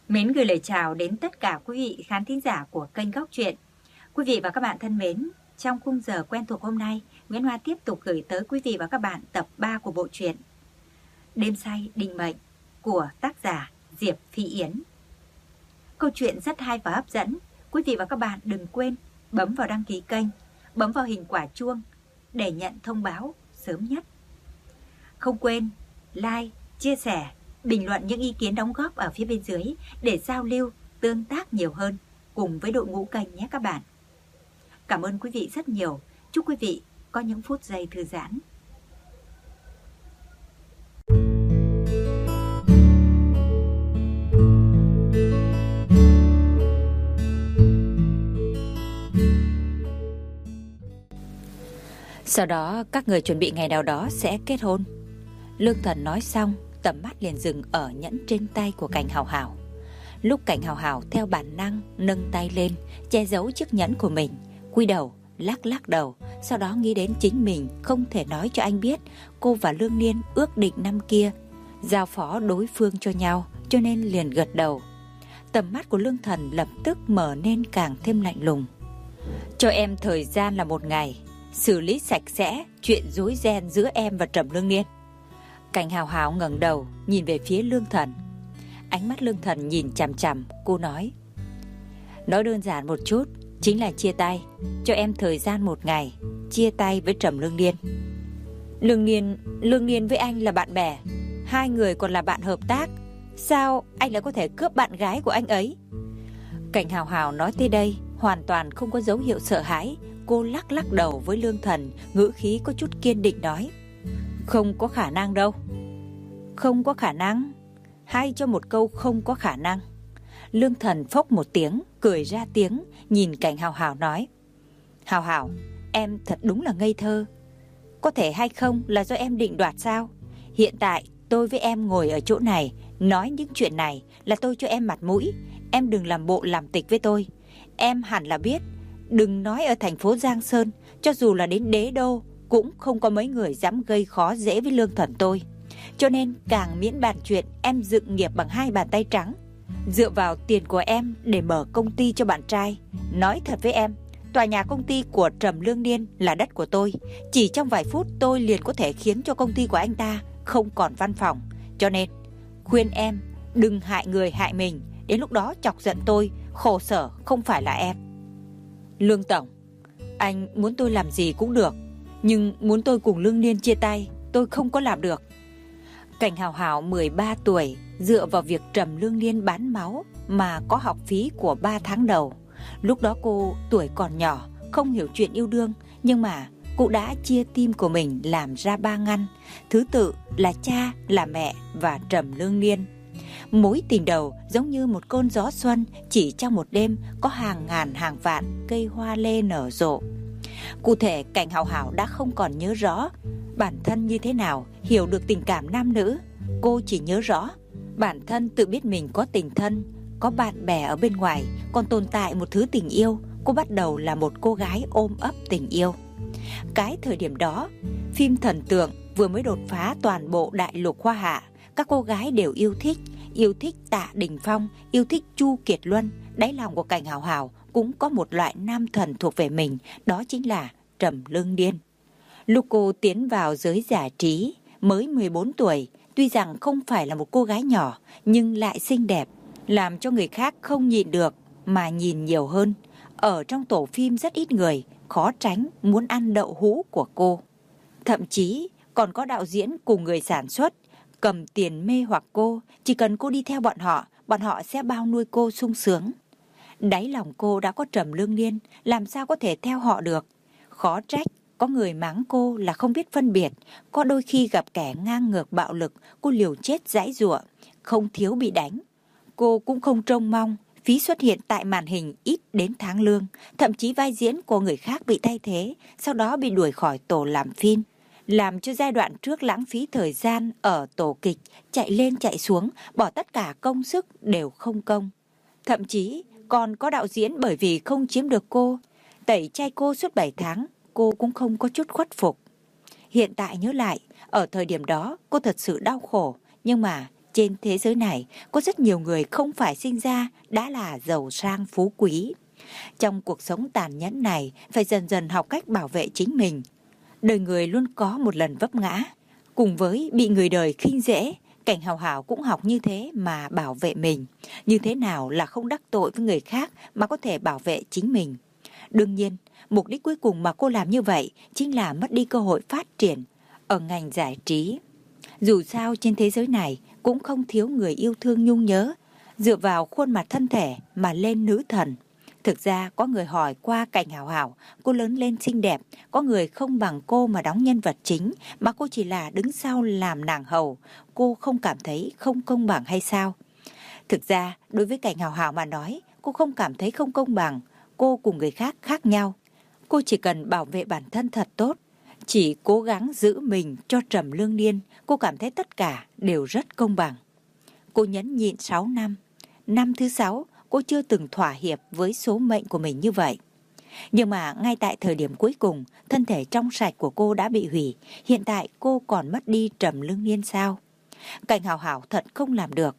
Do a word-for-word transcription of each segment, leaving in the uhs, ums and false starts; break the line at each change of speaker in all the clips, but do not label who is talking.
Mến gửi lời chào đến tất cả quý vị khán thính giả của kênh Góc Truyện. Quý vị và các bạn thân mến, trong khung giờ quen thuộc hôm nay, Nguyễn Hoa tiếp tục gửi tới quý vị và các bạn tập ba của bộ truyện Đêm say định mệnh của tác giả Diệp Phi Yến. Câu chuyện rất hay và hấp dẫn. Quý vị và các bạn đừng quên bấm vào đăng ký kênh, bấm vào hình quả chuông để nhận thông báo sớm nhất. Không quên like, chia sẻ, bình luận những ý kiến đóng góp ở phía bên dưới để giao lưu, tương tác nhiều hơn cùng với đội ngũ kênh nhé các bạn. Cảm ơn quý vị rất nhiều. Chúc quý vị có những phút giây thư giãn.
Sau đó các người chuẩn bị ngày nào đó sẽ kết hôn. Lương Thần nói xong, tầm mắt liền dừng ở nhẫn trên tay của Cảnh Hào Hào. Lúc Cảnh Hào Hào theo bản năng nâng tay lên che giấu chiếc nhẫn của mình, cúi đầu lắc lắc đầu, sau đó nghĩ đến chính mình không thể nói cho anh biết cô và Lương Niên ước định năm kia giao phó đối phương cho nhau, cho nên liền gật đầu. Tầm mắt của Lương Thần lập tức mở nên càng thêm lạnh lùng. Cho em thời gian là một ngày, xử lý sạch sẽ chuyện rối ren giữa em và Trầm Lương Niên. Cảnh Hào Hào ngẩng đầu nhìn về phía Lương Thần. Ánh mắt Lương Thần nhìn chằm chằm, cô nói: Nói đơn giản một chút, chính là chia tay. Cho em thời gian một ngày, chia tay với Trầm Lương Niên. Lương Niên, Lương Niên với anh là bạn bè, hai người còn là bạn hợp tác. Sao anh lại có thể cướp bạn gái của anh ấy? Cảnh Hào Hào nói tới đây hoàn toàn không có dấu hiệu sợ hãi. Cô lắc lắc đầu với Lương Thần, ngữ khí có chút kiên định nói: Không có khả năng đâu. Không có khả năng? Hay cho một câu không có khả năng. Lương Thần phốc một tiếng, cười ra tiếng, nhìn Cảnh Hào Hào nói: Hào Hào, em thật đúng là ngây thơ. Có thể hay không là do em định đoạt sao? Hiện tại tôi với em ngồi ở chỗ này nói những chuyện này là tôi cho em mặt mũi. Em đừng làm bộ làm tịch với tôi. Em hẳn là biết, đừng nói ở thành phố Giang Sơn, cho dù là đến đế đô cũng không có mấy người dám gây khó dễ với Lương Thần tôi. Cho nên càng miễn bàn chuyện em dựng nghiệp bằng hai bàn tay trắng, dựa vào tiền của em để mở công ty cho bạn trai. Nói thật với em, tòa nhà công ty của Trầm Lương Niên là đất của tôi. Chỉ trong vài phút tôi liền có thể khiến cho công ty của anh ta không còn văn phòng. Cho nên khuyên em đừng hại người hại mình, đến lúc đó chọc giận tôi, khổ sở không phải là em. Lương Tổng, anh muốn tôi làm gì cũng được, nhưng muốn tôi cùng Lương Niên chia tay, tôi không có làm được. Cảnh Hào Hào mười ba tuổi, dựa vào việc Trầm Lương Niên bán máu mà có học phí của ba tháng đầu. Lúc đó cô tuổi còn nhỏ, không hiểu chuyện yêu đương, nhưng mà cô đã chia tim của mình làm ra ba ngăn, thứ tự là cha, là mẹ và Trầm Lương Niên. Mối tình đầu giống như một cơn gió xuân, chỉ trong một đêm có hàng ngàn hàng vạn cây hoa lê nở rộ. Cụ thể Cảnh Hào Hào đã không còn nhớ rõ bản thân như thế nào, hiểu được tình cảm nam nữ. Cô chỉ nhớ rõ bản thân tự biết mình có tình thân, có bạn bè ở bên ngoài, còn tồn tại một thứ tình yêu. Cô bắt đầu là một cô gái ôm ấp tình yêu. Cái thời điểm đó, phim thần tượng vừa mới đột phá toàn bộ đại lục Hoa Hạ. Các cô gái đều yêu thích, yêu thích Tạ Đình Phong, yêu thích Chu Kiệt Luân. Đáy lòng của Cảnh Hào Hào cũng có một loại nam thần thuộc về mình, đó chính là Trầm Lương Niên. Lúc cô tiến vào giới giải trí, mới mười bốn tuổi, tuy rằng không phải là một cô gái nhỏ, nhưng lại xinh đẹp, làm cho người khác không nhịn được mà nhìn nhiều hơn. Ở trong tổ phim rất ít người khó tránh muốn ăn đậu hũ của cô. Thậm chí còn có đạo diễn cùng người sản xuất cầm tiền mê hoặc cô, chỉ cần cô đi theo bọn họ, bọn họ sẽ bao nuôi cô sung sướng. Đáy lòng cô đã có Trầm Lương Niên, làm sao có thể theo họ được. Khó trách có người mắng cô là không biết phân biệt. Có đôi khi gặp kẻ ngang ngược bạo lực, cô liều chết giãy giụa, không thiếu bị đánh. Cô cũng không trông mong phí xuất hiện tại màn hình ít đến tháng lương, thậm chí vai diễn của người khác bị thay thế, sau đó bị đuổi khỏi tổ làm phim, làm cho giai đoạn trước lãng phí thời gian ở tổ kịch, chạy lên chạy xuống, bỏ tất cả công sức đều không công. Thậm chí còn có đạo diễn bởi vì không chiếm được cô, tẩy chay cô suốt bảy tháng, cô cũng không có chút khuất phục. Hiện tại nhớ lại, ở thời điểm đó cô thật sự đau khổ, nhưng mà trên thế giới này có rất nhiều người không phải sinh ra đã là giàu sang phú quý. Trong cuộc sống tàn nhẫn này, phải dần dần học cách bảo vệ chính mình. Đời người luôn có một lần vấp ngã. Cùng với bị người đời khinh dễ, Cảnh Hào Hào cũng học như thế mà bảo vệ mình. Như thế nào là không đắc tội với người khác mà có thể bảo vệ chính mình. Đương nhiên, mục đích cuối cùng mà cô làm như vậy chính là mất đi cơ hội phát triển ở ngành giải trí. Dù sao trên thế giới này cũng không thiếu người yêu thương nhung nhớ, dựa vào khuôn mặt thân thể mà lên nữ thần. Thực ra có người hỏi qua Cảnh Hào Hào, cô lớn lên xinh đẹp, có người không bằng cô mà đóng nhân vật chính, mà cô chỉ là đứng sau làm nàng hầu, cô không cảm thấy không công bằng hay sao? Thực ra, đối với Cảnh Hào Hào mà nói, cô không cảm thấy không công bằng, cô cùng người khác khác nhau. Cô chỉ cần bảo vệ bản thân thật tốt, chỉ cố gắng giữ mình cho Trầm Lương Niên, cô cảm thấy tất cả đều rất công bằng. Cô nhẫn nhịn sáu năm, năm thứ sáu, cô chưa từng thỏa hiệp với số mệnh của mình như vậy. Nhưng mà ngay tại thời điểm cuối cùng, thân thể trong sạch của cô đã bị hủy. Hiện tại cô còn mất đi Trầm Lương Niên sao? Cảnh Hào Hào thật không làm được.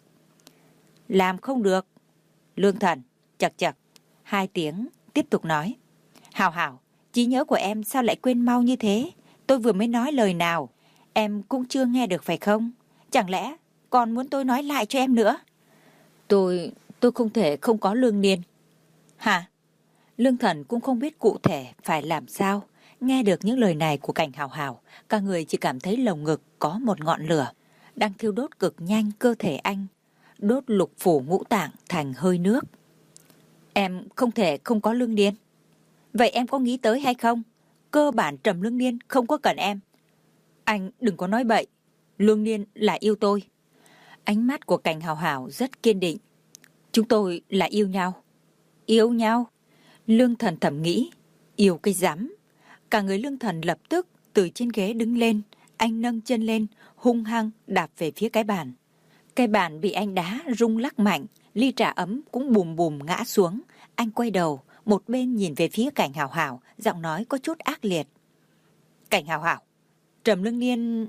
Làm không được. Lương Thần, chật chật. Hai tiếng, tiếp tục nói. Hào Hào, trí nhớ của em sao lại quên mau như thế? Tôi vừa mới nói lời nào, em cũng chưa nghe được phải không? Chẳng lẽ còn muốn tôi nói lại cho em nữa? Tôi... tôi không thể không có Lương Niên. Hả? Lương Thần cũng không biết cụ thể phải làm sao. Nghe được những lời này của Cảnh Hào Hào, cả người chỉ cảm thấy lồng ngực có một ngọn lửa đang thiêu đốt cực nhanh cơ thể anh, đốt lục phủ ngũ tạng thành hơi nước. Em không thể không có Lương Niên. Vậy em có nghĩ tới hay không? Cơ bản Trầm Lương Niên không có cần em. Anh đừng có nói bậy. Lương Niên là yêu tôi. Ánh mắt của Cảnh Hào Hào rất kiên định. Chúng tôi là yêu nhau. Yêu nhau? Lương Thần thầm nghĩ. Yêu cái rắm. Cả người Lương Thần lập tức từ trên ghế đứng lên. Anh nâng chân lên, hung hăng đạp về phía cái bàn. Cái bàn bị anh đá rung lắc mạnh. Ly trà ấm cũng bùm bùm ngã xuống. Anh quay đầu, một bên nhìn về phía Cảnh Hào Hào, giọng nói có chút ác liệt. Cảnh Hào Hào, Trầm Lương Niên...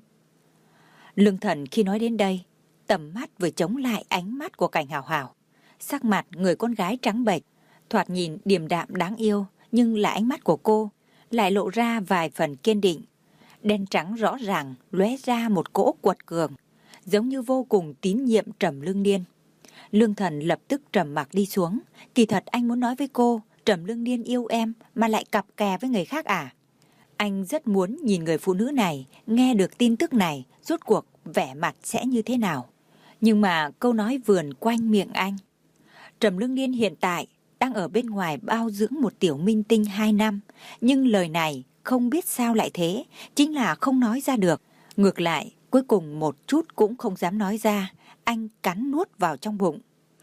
Lương Thần khi nói đến đây, tầm mắt vừa chống lại ánh mắt của Cảnh Hào Hào. Sắc mặt người con gái trắng bệch, thoạt nhìn điềm đạm đáng yêu, nhưng là ánh mắt của cô lại lộ ra vài phần kiên định. Đen trắng rõ ràng lóe ra một cỗ quật cường, giống như vô cùng tín nhiệm Trầm Lương Niên. Lương Thần lập tức trầm mặc đi xuống. Kỳ thật anh muốn nói với cô, Trầm Lương Niên yêu em mà lại cặp kè với người khác à? Anh rất muốn nhìn người phụ nữ này nghe được tin tức này, rốt cuộc vẻ mặt sẽ như thế nào. Nhưng mà câu nói vườn quanh miệng anh. Trầm Lương Niên hiện tại đang ở bên ngoài bao dưỡng một tiểu minh tinh hai năm. Nhưng lời này không biết sao lại thế, chính là không nói ra được. Ngược lại, cuối cùng một chút cũng không dám nói ra. Anh cắn nuốt vào trong bụng.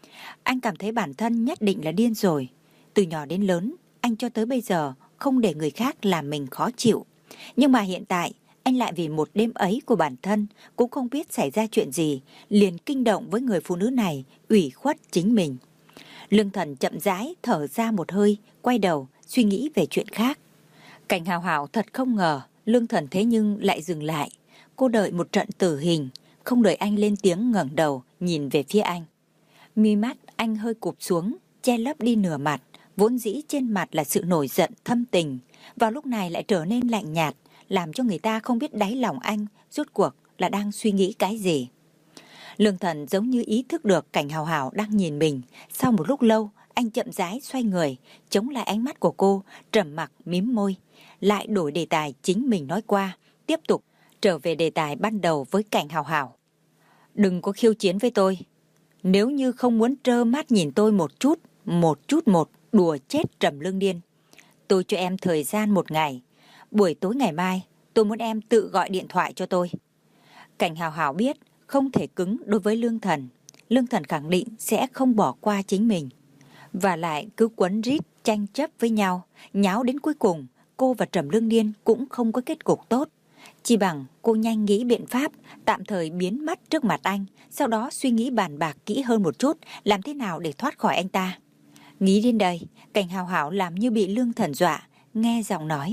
Anh cảm thấy bản thân nhất định là điên rồi. Từ nhỏ đến lớn, anh cho tới bây giờ không để người khác làm mình khó chịu. Nhưng mà hiện tại, anh lại vì một đêm ấy của bản thân cũng không biết xảy ra chuyện gì, liền kinh động với người phụ nữ này, ủy khuất chính mình. Lương Thần chậm rãi thở ra một hơi, quay đầu, suy nghĩ về chuyện khác. Cảnh Hào Hào thật không ngờ, Lương Thần thế nhưng lại dừng lại. Cô đợi một trận tử hình, không đợi anh lên tiếng ngẩng đầu, nhìn về phía anh. Mi mắt anh hơi cụp xuống, che lấp đi nửa mặt, vốn dĩ trên mặt là sự nổi giận thâm tình, vào lúc này lại trở nên lạnh nhạt, làm cho người ta không biết đáy lòng anh rốt cuộc là đang suy nghĩ cái gì. Lương Thần giống như ý thức được Cảnh Hào Hào đang nhìn mình. Sau một lúc lâu, anh chậm rãi xoay người, chống lại ánh mắt của cô, trầm mặc mím môi, lại đổi đề tài chính mình nói qua, tiếp tục trở về đề tài ban đầu với Cảnh Hào Hào. Đừng có khiêu chiến với tôi. Nếu như không muốn trơ mắt nhìn tôi một chút, một chút một, đùa chết Trầm Lương Niên, tôi cho em thời gian một ngày. Buổi tối ngày mai, tôi muốn em tự gọi điện thoại cho tôi. Cảnh Hào Hào biết không thể cứng đối với Lương Thần. Lương Thần khẳng định sẽ không bỏ qua chính mình. Và lại cứ quấn rít tranh chấp với nhau, nháo đến cuối cùng, cô và Trầm Lương Niên cũng không có kết cục tốt. Chỉ bằng cô nhanh nghĩ biện pháp tạm thời biến mất trước mặt anh, sau đó suy nghĩ bàn bạc kỹ hơn một chút, làm thế nào để thoát khỏi anh ta. Nghĩ đến đây, Cảnh Hào Hào làm như bị Lương Thần dọa, nghe giọng nói.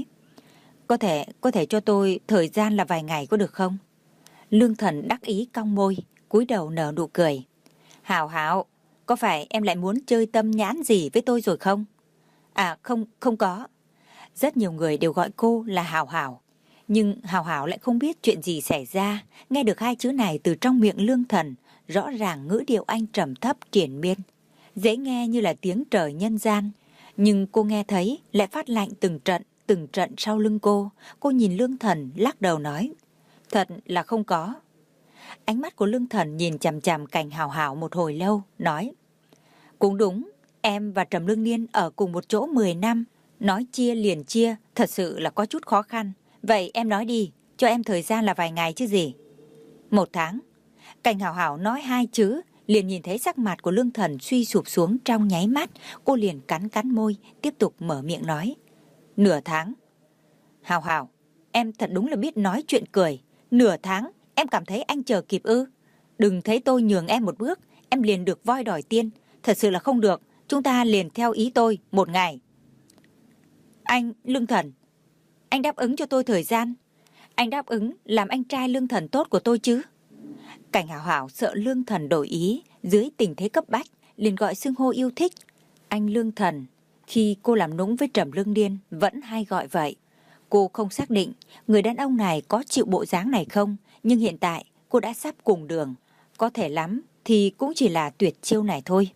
Có thể, có thể cho tôi thời gian là vài ngày có được không? Lương Thần đắc ý cong môi, cúi đầu nở nụ cười. Hảo Hảo, có phải em lại muốn chơi tâm nhãn gì với tôi rồi không? À không, không có. Rất nhiều người đều gọi cô là Hảo Hảo. Nhưng Hảo Hảo lại không biết chuyện gì xảy ra. Nghe được hai chữ này từ trong miệng Lương Thần, rõ ràng ngữ điệu anh trầm thấp triền miên, dễ nghe như là tiếng trời nhân gian. Nhưng cô nghe thấy lại phát lạnh từng trận, từng trận sau lưng cô. Cô nhìn Lương Thần lắc đầu nói, thật là không có. Ánh mắt của Lương Thần nhìn chằm chằm Cảnh Hảo Hảo một hồi lâu, nói, cũng đúng, em và Trầm Lương Niên ở cùng một chỗ mười năm, nói chia liền chia, thật sự là có chút khó khăn. Vậy em nói đi, cho em thời gian là vài ngày chứ gì. Một tháng. Cảnh Hảo Hảo nói hai chữ, liền nhìn thấy sắc mặt của Lương Thần suy sụp xuống trong nháy mắt. Cô liền cắn cắn môi, tiếp tục mở miệng nói, nửa tháng. Hảo Hảo, em thật đúng là biết nói chuyện cười. Nửa tháng, em cảm thấy anh chờ kịp ư? Đừng thấy tôi nhường em một bước, em liền được voi đòi tiên. Thật sự là không được, chúng ta liền theo ý tôi một ngày. Anh, Lương Thần, anh đáp ứng cho tôi thời gian. Anh đáp ứng làm anh trai Lương Thần tốt của tôi chứ? Cảnh Hảo Hảo sợ Lương Thần đổi ý, dưới tình thế cấp bách, liền gọi xưng hô yêu thích. Anh Lương Thần, khi cô làm nũng với Trầm Lương Niên, vẫn hay gọi vậy. Cô không xác định người đàn ông này có chịu bộ dáng này không, nhưng hiện tại cô đã sắp cùng đường. Có thể lắm thì cũng chỉ là tuyệt chiêu này thôi.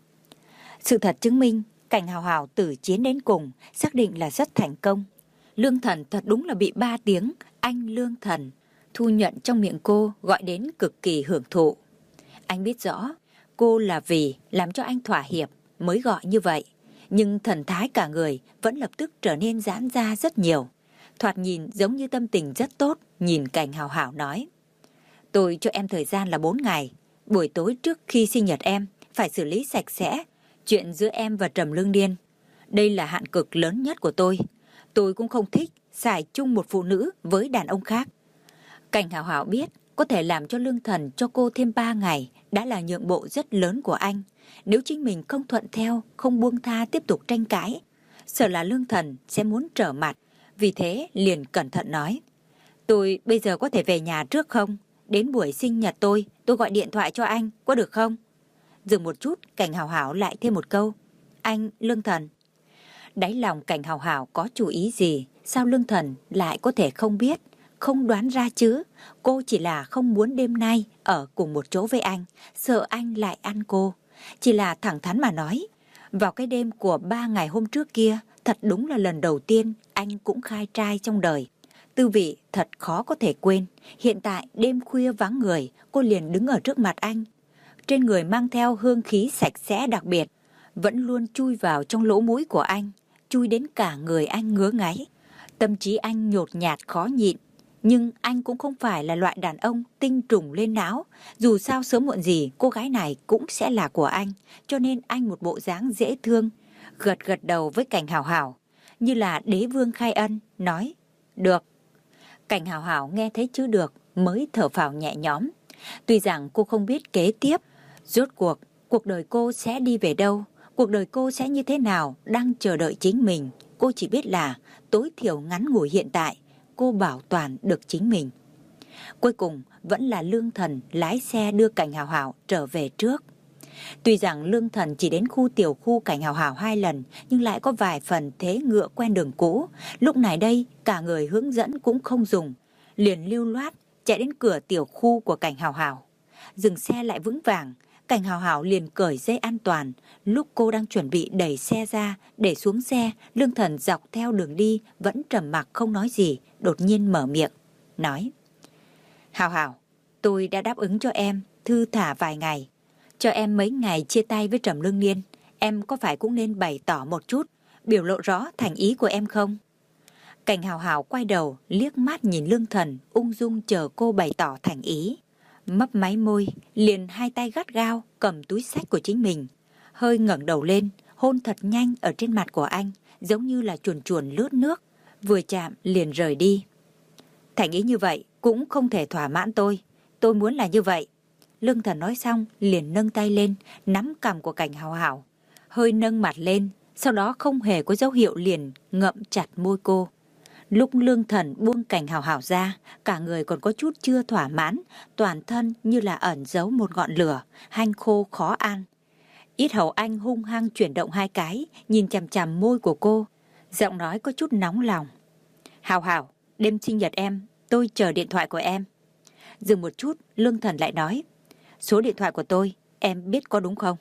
Sự thật chứng minh, Cảnh Hảo Hảo từ chiến đến cùng, xác định là rất thành công. Lương Thần thật đúng là bị ba tiếng anh Lương Thần thu nhận trong miệng cô gọi đến cực kỳ hưởng thụ. Anh biết rõ cô là vì làm cho anh thỏa hiệp mới gọi như vậy, nhưng thần thái cả người vẫn lập tức trở nên giãn ra rất nhiều. Thoạt nhìn giống như tâm tình rất tốt, nhìn Cảnh Hảo Hảo nói, tôi cho em thời gian là bốn ngày. Buổi tối trước khi sinh nhật em phải xử lý sạch sẽ chuyện giữa em và Trầm Lương Niên. Đây là hạn cực lớn nhất của tôi. Tôi cũng không thích xài chung một phụ nữ với đàn ông khác. Cảnh Hảo Hảo biết có thể làm cho Lương Thần cho cô thêm ba ngày đã là nhượng bộ rất lớn của anh. Nếu chính mình không thuận theo, không buông tha tiếp tục tranh cãi, sợ là Lương Thần sẽ muốn trở mặt. Vì thế liền cẩn thận nói, tôi bây giờ có thể về nhà trước không? Đến buổi sinh nhật tôi, tôi gọi điện thoại cho anh, có được không? Dừng một chút, Cảnh Hảo Hảo lại thêm một câu, anh Lương Thần. Đáy lòng Cảnh Hảo Hảo có chủ ý gì, sao Lương Thần lại có thể không biết, không đoán ra chứ? Cô chỉ là không muốn đêm nay ở cùng một chỗ với anh, sợ anh lại ăn cô. Chỉ là thẳng thắn mà nói, vào cái đêm của ba ngày hôm trước kia, thật đúng là lần đầu tiên anh cũng khai trai trong đời. Tư vị thật khó có thể quên. Hiện tại đêm khuya vắng người, cô liền đứng ở trước mặt anh. Trên người mang theo hương khí sạch sẽ đặc biệt, vẫn luôn chui vào trong lỗ mũi của anh, chui đến cả người anh ngứa ngáy. Tâm trí anh nhột nhạt khó nhịn, nhưng anh cũng không phải là loại đàn ông tinh trùng lên não. Dù sao sớm muộn gì cô gái này cũng sẽ là của anh, cho nên anh một bộ dáng dễ thương, gật gật đầu với Cảnh Hảo Hảo, như là đế vương khai ân, nói, được. Cảnh Hảo Hảo nghe thấy chữ được mới thở phào nhẹ nhõm. Tuy rằng cô không biết kế tiếp, rốt cuộc, cuộc đời cô sẽ đi về đâu, cuộc đời cô sẽ như thế nào đang chờ đợi chính mình. Cô chỉ biết là tối thiểu ngắn ngủi hiện tại, cô bảo toàn được chính mình. Cuối cùng vẫn là Lương Thần lái xe đưa Cảnh Hảo Hảo trở về trước. Tuy rằng Lương Thần chỉ đến khu tiểu khu Cảnh Hảo Hảo hai lần, nhưng lại có vài phần thế ngựa quen đường cũ. Lúc này đây, cả người hướng dẫn cũng không dùng, liền lưu loát chạy đến cửa tiểu khu của Cảnh Hảo Hảo. Dừng xe lại vững vàng, Cảnh Hảo Hảo liền cởi dây an toàn. Lúc cô đang chuẩn bị đẩy xe ra để xuống xe, Lương Thần dọc theo đường đi vẫn trầm mặc không nói gì, đột nhiên mở miệng, nói, Hảo Hảo, tôi đã đáp ứng cho em thư thả vài ngày. Cho em mấy ngày chia tay với Trầm Lương Niên, em có phải cũng nên bày tỏ một chút, biểu lộ rõ thành ý của em không? Cảnh Hảo Hảo quay đầu, liếc mắt nhìn Lương Thần, ung dung chờ cô bày tỏ thành ý. Mấp máy môi, liền hai tay gắt gao cầm túi xách của chính mình, hơi ngẩng đầu lên, hôn thật nhanh ở trên mặt của anh, giống như là chuồn chuồn lướt nước, vừa chạm liền rời đi. Thành ý như vậy cũng không thể thỏa mãn tôi, tôi muốn là như vậy. Lương Thần nói xong liền nâng tay lên, nắm cằm của Cảnh Hảo Hảo, hơi nâng mặt lên, sau đó không hề có dấu hiệu liền ngậm chặt môi cô. Lúc Lương Thần buông Cảnh Hào Hào ra, cả người còn có chút chưa thỏa mãn, toàn thân như là ẩn giấu một ngọn lửa, hanh khô khó ăn. Yết hầu anh hung hăng chuyển động hai cái, nhìn chằm chằm môi của cô, giọng nói có chút nóng lòng. Hào Hào, đêm sinh nhật em, tôi chờ điện thoại của em. Dừng một chút, Lương Thần lại nói, số điện thoại của tôi, em biết có đúng không?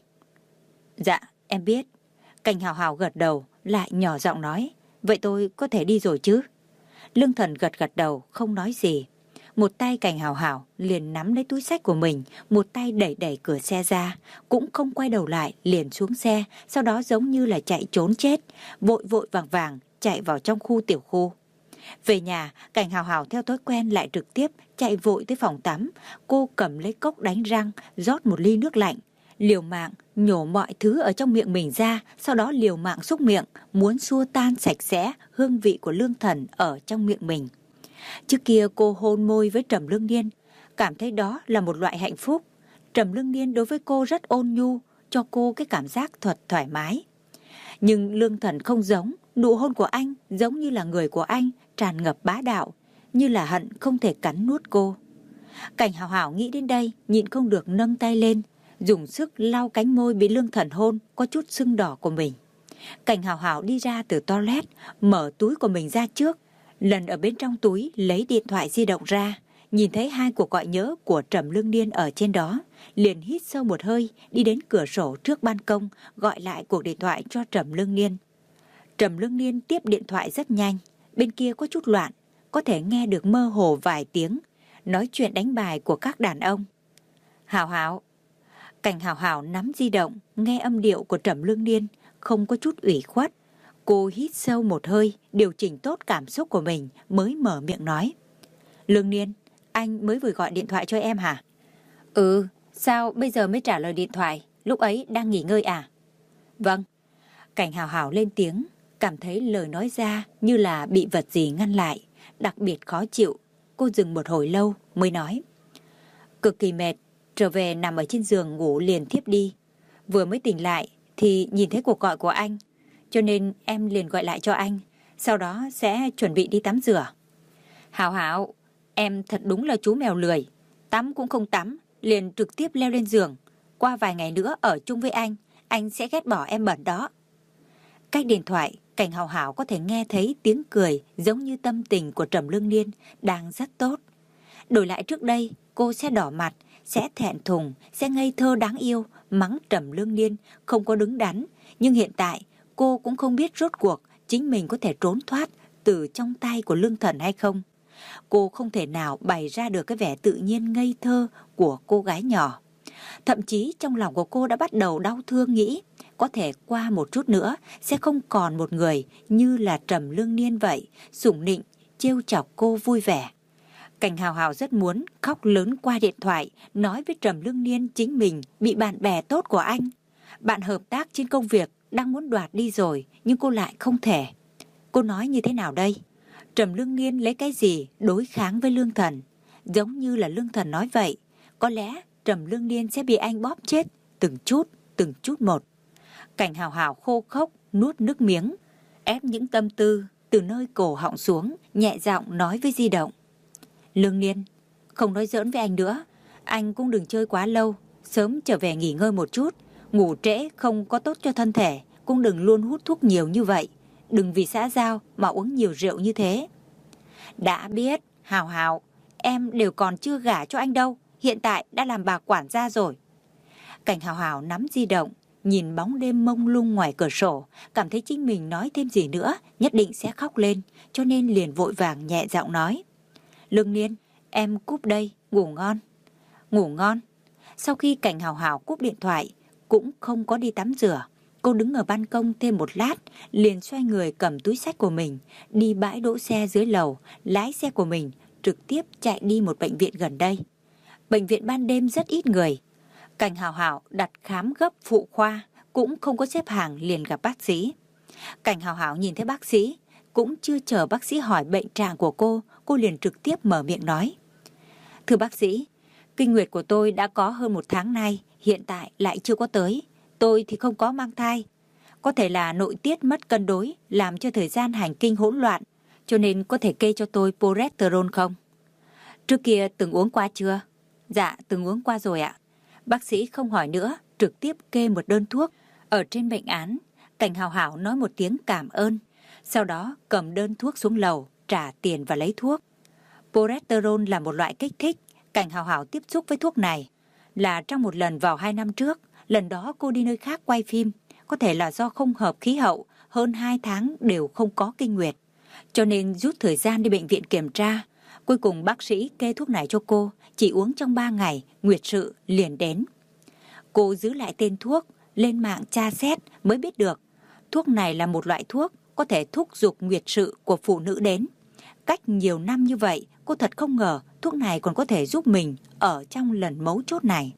Dạ, em biết. Cảnh Hào Hào gật đầu, lại nhỏ giọng nói, vậy tôi có thể đi rồi chứ? Lương Thần gật gật đầu, không nói gì. Một tay Cảnh Hào Hào liền nắm lấy túi xách của mình, một tay đẩy đẩy cửa xe ra, cũng không quay đầu lại, liền xuống xe, sau đó giống như là chạy trốn chết, vội vội vàng vàng chạy vào trong khu tiểu khu. Về nhà, Cảnh Hào Hào theo thói quen lại trực tiếp chạy vội tới phòng tắm. Cô cầm lấy cốc đánh răng, rót một ly nước lạnh, liều mạng nhổ mọi thứ ở trong miệng mình ra, sau đó liều mạng xúc miệng, muốn xua tan sạch sẽ hương vị của Lương Thần ở trong miệng mình. Trước kia cô hôn môi với Trầm Lương Niên, cảm thấy đó là một loại hạnh phúc. Trầm Lương Niên đối với cô rất ôn nhu, cho cô cái cảm giác thật thoải mái. Nhưng Lương Thần không giống, nụ hôn của anh giống như là người của anh, tràn ngập bá đạo, như là hận không thể cắn nuốt cô. Cảnh Hào Hào nghĩ đến đây, nhịn không được nâng tay lên, dùng sức lau cánh môi bị Lương Thần hôn có chút sưng đỏ của mình. Cảnh Hào Hào đi ra từ toilet, mở túi của mình ra trước, lần ở bên trong túi lấy điện thoại di động ra, nhìn thấy hai cuộc gọi nhớ của Trầm Lương Niên ở trên đó, liền hít sâu một hơi, đi đến cửa sổ trước ban công, gọi lại cuộc điện thoại cho Trầm Lương Niên. Trầm Lương Niên tiếp điện thoại rất nhanh, bên kia có chút loạn, có thể nghe được mơ hồ vài tiếng, nói chuyện đánh bài của các đàn ông. Hào Hào. Cảnh Hào Hào nắm di động, nghe âm điệu của Trầm Lương Niên, không có chút ủy khuất. Cô hít sâu một hơi, điều chỉnh tốt cảm xúc của mình, mới mở miệng nói. Lương Niên, anh mới vừa gọi điện thoại cho em hả? Ừ, sao bây giờ mới trả lời điện thoại, lúc ấy đang nghỉ ngơi à? Vâng. Cảnh Hào Hào lên tiếng, cảm thấy lời nói ra như là bị vật gì ngăn lại, đặc biệt khó chịu. Cô dừng một hồi lâu mới nói. Cực kỳ mệt, trở về nằm ở trên giường ngủ liền thiếp đi. Vừa mới tỉnh lại thì nhìn thấy cuộc gọi của anh, cho nên em liền gọi lại cho anh, sau đó sẽ chuẩn bị đi tắm rửa. Hào Hào, em thật đúng là chú mèo lười, tắm cũng không tắm, liền trực tiếp leo lên giường. Qua vài ngày nữa ở chung với anh, anh sẽ ghét bỏ em bẩn đó. Cách điện thoại, Cảnh Hào Hào có thể nghe thấy tiếng cười giống như tâm tình của Trầm Lương Niên đang rất tốt. Đổi lại trước đây, cô sẽ đỏ mặt, sẽ thẹn thùng, sẽ ngây thơ đáng yêu, mắng Trầm Lương Niên không có đứng đắn. Nhưng hiện tại, cô cũng không biết rốt cuộc chính mình có thể trốn thoát từ trong tay của Lương Thần hay không. Cô không thể nào bày ra được cái vẻ tự nhiên ngây thơ của cô gái nhỏ. Thậm chí trong lòng của cô đã bắt đầu đau thương nghĩ, có thể qua một chút nữa sẽ không còn một người như là Trầm Lương Niên vậy, sủng nịnh, trêu chọc cô vui vẻ. Cảnh Hào Hào rất muốn khóc lớn qua điện thoại, nói với Trầm Lương Niên chính mình bị bạn bè tốt của anh, bạn hợp tác trên công việc đang muốn đoạt đi rồi, nhưng cô lại không thể. Cô nói như thế nào đây? Trầm Lương Niên lấy cái gì đối kháng với Lương Thần? Giống như là Lương Thần nói vậy, có lẽ Trầm Lương Niên sẽ bị anh bóp chết từng chút, từng chút một. Cảnh Hào Hào khô khốc nuốt nước miếng, ép những tâm tư từ nơi cổ họng xuống, nhẹ giọng nói với di động. Lương Niên, không nói giỡn với anh nữa, anh cũng đừng chơi quá lâu, sớm trở về nghỉ ngơi một chút, ngủ trễ không có tốt cho thân thể, cũng đừng luôn hút thuốc nhiều như vậy, đừng vì xã giao mà uống nhiều rượu như thế. Đã biết, Hào Hào, em đều còn chưa gả cho anh đâu, hiện tại đã làm bà quản gia rồi. Cảnh Hào Hào nắm di động, nhìn bóng đêm mông lung ngoài cửa sổ, cảm thấy chính mình nói thêm gì nữa nhất định sẽ khóc lên, cho nên liền vội vàng nhẹ giọng nói. Lương Niên, em cúp đây, ngủ ngon. Ngủ ngon. Sau khi Cảnh Hào Hào cúp điện thoại, cũng không có đi tắm rửa. Cô đứng ở ban công thêm một lát, liền xoay người cầm túi xách của mình, đi bãi đỗ xe dưới lầu, lái xe của mình, trực tiếp chạy đi một bệnh viện gần đây. Bệnh viện ban đêm rất ít người. Cảnh Hào Hào đặt khám gấp phụ khoa, cũng không có xếp hàng liền gặp bác sĩ. Cảnh Hào Hào nhìn thấy bác sĩ, cũng chưa chờ bác sĩ hỏi bệnh trạng của cô, cô liền trực tiếp mở miệng nói. Thưa bác sĩ, kinh nguyệt của tôi đã có hơn một tháng nay, hiện tại lại chưa có tới. Tôi thì không có mang thai. Có thể là nội tiết mất cân đối, làm cho thời gian hành kinh hỗn loạn, cho nên có thể kê cho tôi Poresterol không? Trước kia từng uống qua chưa? Dạ, từng uống qua rồi ạ. Bác sĩ không hỏi nữa, trực tiếp kê một đơn thuốc. Ở trên bệnh án, Cảnh hào hảo nói một tiếng cảm ơn. Sau đó cầm đơn thuốc xuống lầu, trả tiền và lấy thuốc. Poresterol là một loại kích thích. Cảnh hào hảo tiếp xúc với thuốc này là trong một lần vào hai năm trước. Lần đó cô đi nơi khác quay phim. Có thể là do không hợp khí hậu, hơn hai tháng đều không có kinh nguyệt. Cho nên rút thời gian đi bệnh viện kiểm tra. Cuối cùng bác sĩ kê thuốc này cho cô, chỉ uống trong ba ngày, nguyệt sự liền đến. Cô giữ lại tên thuốc, lên mạng tra xét mới biết được. Thuốc này là một loại thuốc có thể thúc giục nguyệt sự của phụ nữ đến. Cách nhiều năm như vậy, cô thật không ngờ thuốc này còn có thể giúp mình ở trong lần mấu chốt này.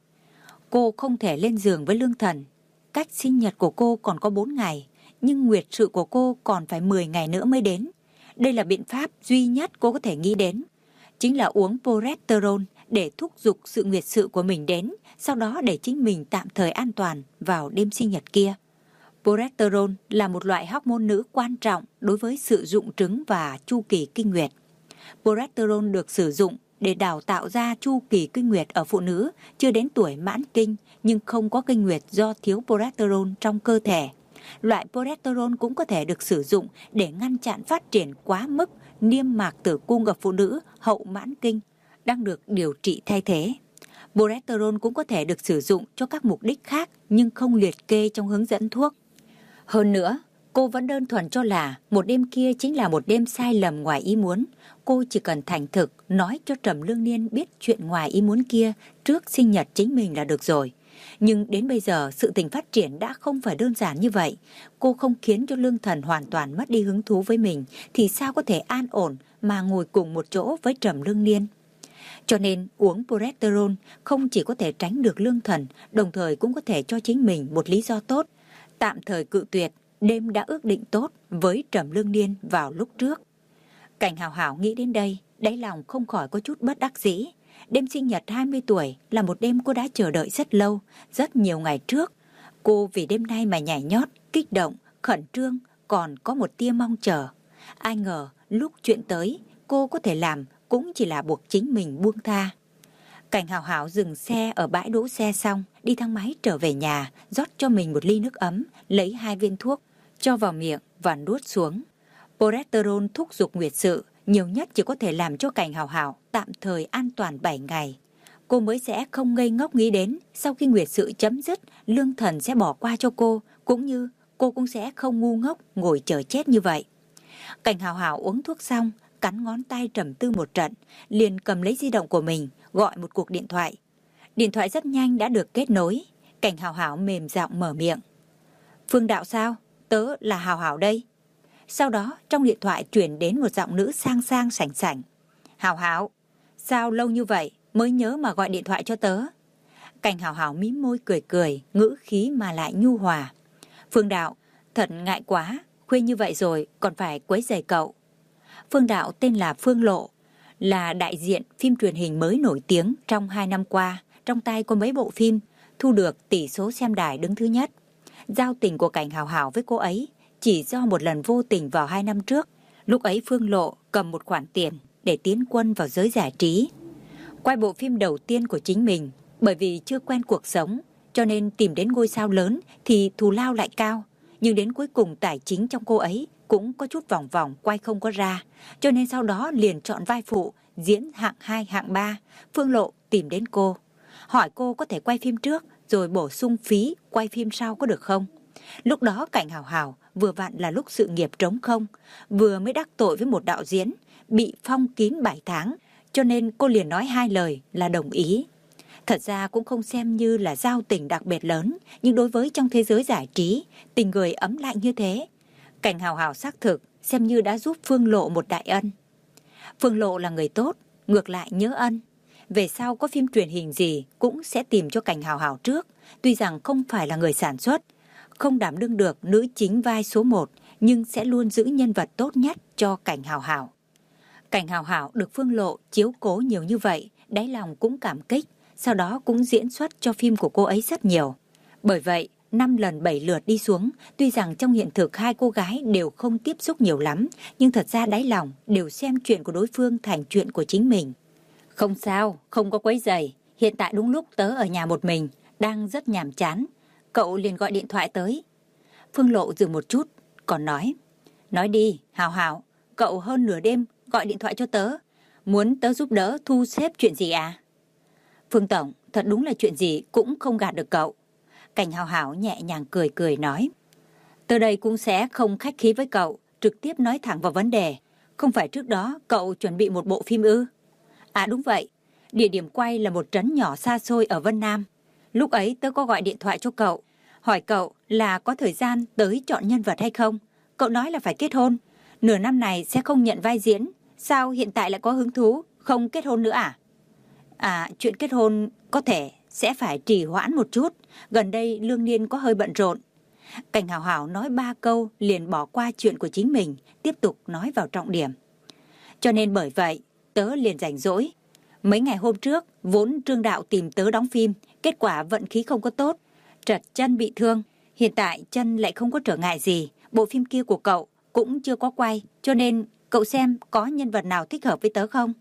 Cô không thể lên giường với Lương Thần. Cách sinh nhật của cô còn có bốn ngày, nhưng nguyệt sự của cô còn phải mười ngày nữa mới đến. Đây là biện pháp duy nhất cô có thể nghĩ đến. Chính là uống Poresterol để thúc giục sự nguyệt sự của mình đến, sau đó để chính mình tạm thời an toàn vào đêm sinh nhật kia. Poresterol là một loại hormone nữ quan trọng đối với sự rụng trứng và chu kỳ kinh nguyệt. Poresterol được sử dụng để đào tạo ra chu kỳ kinh nguyệt ở phụ nữ chưa đến tuổi mãn kinh nhưng không có kinh nguyệt do thiếu Poresterol trong cơ thể. Loại Poresterol cũng có thể được sử dụng để ngăn chặn phát triển quá mức niêm mạc tử cung ở phụ nữ hậu mãn kinh đang được điều trị thay thế. Poresterol cũng có thể được sử dụng cho các mục đích khác nhưng không liệt kê trong hướng dẫn thuốc. Hơn nữa, cô vẫn đơn thuần cho là một đêm kia chính là một đêm sai lầm ngoài ý muốn. Cô chỉ cần thành thực nói cho Trầm Lương Niên biết chuyện ngoài ý muốn kia trước sinh nhật chính mình là được rồi. Nhưng đến bây giờ sự tình phát triển đã không phải đơn giản như vậy. Cô không khiến cho Lương Thần hoàn toàn mất đi hứng thú với mình thì sao có thể an ổn mà ngồi cùng một chỗ với Trầm Lương Niên. Cho nên uống Poresterol không chỉ có thể tránh được Lương Thần, đồng thời cũng có thể cho chính mình một lý do tốt. Tạm thời cự tuyệt đêm đã ước định tốt với Trầm Lương Niên vào lúc trước. Cảnh hào hảo nghĩ đến đây, đáy lòng không khỏi có chút bất đắc dĩ. Đêm sinh nhật hai mươi tuổi là một đêm cô đã chờ đợi rất lâu, rất nhiều ngày trước. Cô vì đêm nay mà nhảy nhót, kích động, khẩn trương, còn có một tia mong chờ. Ai ngờ lúc chuyện tới, cô có thể làm cũng chỉ là buộc chính mình buông tha. Cảnh hào hảo dừng xe ở bãi đỗ xe xong, đi thang máy trở về nhà, rót cho mình một ly nước ấm, lấy hai viên thuốc, cho vào miệng và nuốt xuống. Poresterol thúc giục nguyệt sự, nhiều nhất chỉ có thể làm cho Cảnh hào hảo tạm thời an toàn bảy ngày. Cô mới sẽ không ngây ngốc nghĩ đến sau khi nguyệt sự chấm dứt, Lương Thần sẽ bỏ qua cho cô, cũng như cô cũng sẽ không ngu ngốc ngồi chờ chết như vậy. Cảnh hào hảo uống thuốc xong, cắn ngón tay trầm tư một trận, liền cầm lấy di động của mình, gọi một cuộc điện thoại. Điện thoại rất nhanh đã được kết nối. Cảnh hào hảo mềm giọng mở miệng. Phương Đạo sao? Tớ là Hào Hảo đây. Sau đó trong điện thoại truyền đến một giọng nữ sang sang sảnh sảnh. Hào Hảo, sao lâu như vậy mới nhớ mà gọi điện thoại cho tớ? Cảnh hào hảo mím môi cười cười, ngữ khí mà lại nhu hòa. Phương Đạo, thật ngại quá, khuya như vậy rồi còn phải quấy rầy cậu. Phương Đạo tên là Phương Lộ, là đại diện phim truyền hình mới nổi tiếng trong hai năm qua. Trong tay có mấy bộ phim, thu được tỷ số xem đài đứng thứ nhất. Giao tình của Cảnh hào hảo với cô ấy chỉ do một lần vô tình vào hai năm trước. Lúc ấy Phương Lộ cầm một khoản tiền để tiến quân vào giới giải trí. Quay bộ phim đầu tiên của chính mình, bởi vì chưa quen cuộc sống, cho nên tìm đến ngôi sao lớn thì thù lao lại cao. Nhưng đến cuối cùng tài chính trong cô ấy cũng có chút vòng vòng quay không có ra. Cho nên sau đó liền chọn vai phụ, diễn hạng hai, hạng ba. Phương Lộ tìm đến cô, hỏi cô có thể quay phim trước rồi bổ sung phí quay phim sau có được không. Lúc đó Cảnh hào hảo vừa vặn là lúc sự nghiệp trống không, vừa mới đắc tội với một đạo diễn, bị phong kín bảy tháng. Cho nên cô liền nói hai lời là đồng ý. Thật ra cũng không xem như là giao tình đặc biệt lớn, nhưng đối với trong thế giới giải trí, tình người ấm lạnh như thế, Cảnh hào hảo xác thực xem như đã giúp Phương Lộ một đại ân. Phương Lộ là người tốt, ngược lại nhớ ân. Về sau có phim truyền hình gì cũng sẽ tìm cho Cảnh hào hảo trước. Tuy rằng không phải là người sản xuất, không đảm đương được nữ chính vai số một, nhưng sẽ luôn giữ nhân vật tốt nhất cho Cảnh hào hảo. Cảnh hào hảo được Phương Lộ chiếu cố nhiều như vậy, đáy lòng cũng cảm kích, sau đó cũng diễn xuất cho phim của cô ấy rất nhiều. Bởi vậy, năm lần bảy lượt đi xuống. Tuy rằng trong hiện thực hai cô gái đều không tiếp xúc nhiều lắm, nhưng thật ra đáy lòng đều xem chuyện của đối phương thành chuyện của chính mình. Không sao, không có quấy rầy. Hiện tại đúng lúc tớ ở nhà một mình, đang rất nhàm chán. Cậu liền gọi điện thoại tới. Phương Lộ dừng một chút, còn nói. Nói đi, Hào Hào, cậu hơn nửa đêm gọi điện thoại cho tớ. Muốn tớ giúp đỡ thu xếp chuyện gì à? Phương Tổng, thật đúng là chuyện gì cũng không gạt được cậu. Cảnh Hào Hào nhẹ nhàng cười cười nói. Từ đây cũng sẽ không khách khí với cậu, trực tiếp nói thẳng vào vấn đề. Không phải trước đó cậu chuẩn bị một bộ phim ư? À đúng vậy, địa điểm quay là một trấn nhỏ xa xôi ở Vân Nam. Lúc ấy tớ có gọi điện thoại cho cậu, hỏi cậu là có thời gian tới chọn nhân vật hay không. Cậu nói là phải kết hôn, nửa năm này sẽ không nhận vai diễn. Sao hiện tại lại có hứng thú, không kết hôn nữa à? À, chuyện kết hôn có thể sẽ phải trì hoãn một chút. Gần đây Lương Niên có hơi bận rộn. Cảnh Hào Hào nói ba câu liền bỏ qua chuyện của chính mình, tiếp tục nói vào trọng điểm. Cho nên bởi vậy, tớ liền rảnh rỗi. Mấy ngày hôm trước, vốn Trương Đạo tìm tớ đóng phim, kết quả vận khí không có tốt, trật chân bị thương. Hiện tại chân lại không có trở ngại gì, bộ phim kia của cậu cũng chưa có quay, cho nên cậu xem có nhân vật nào thích hợp với tớ không?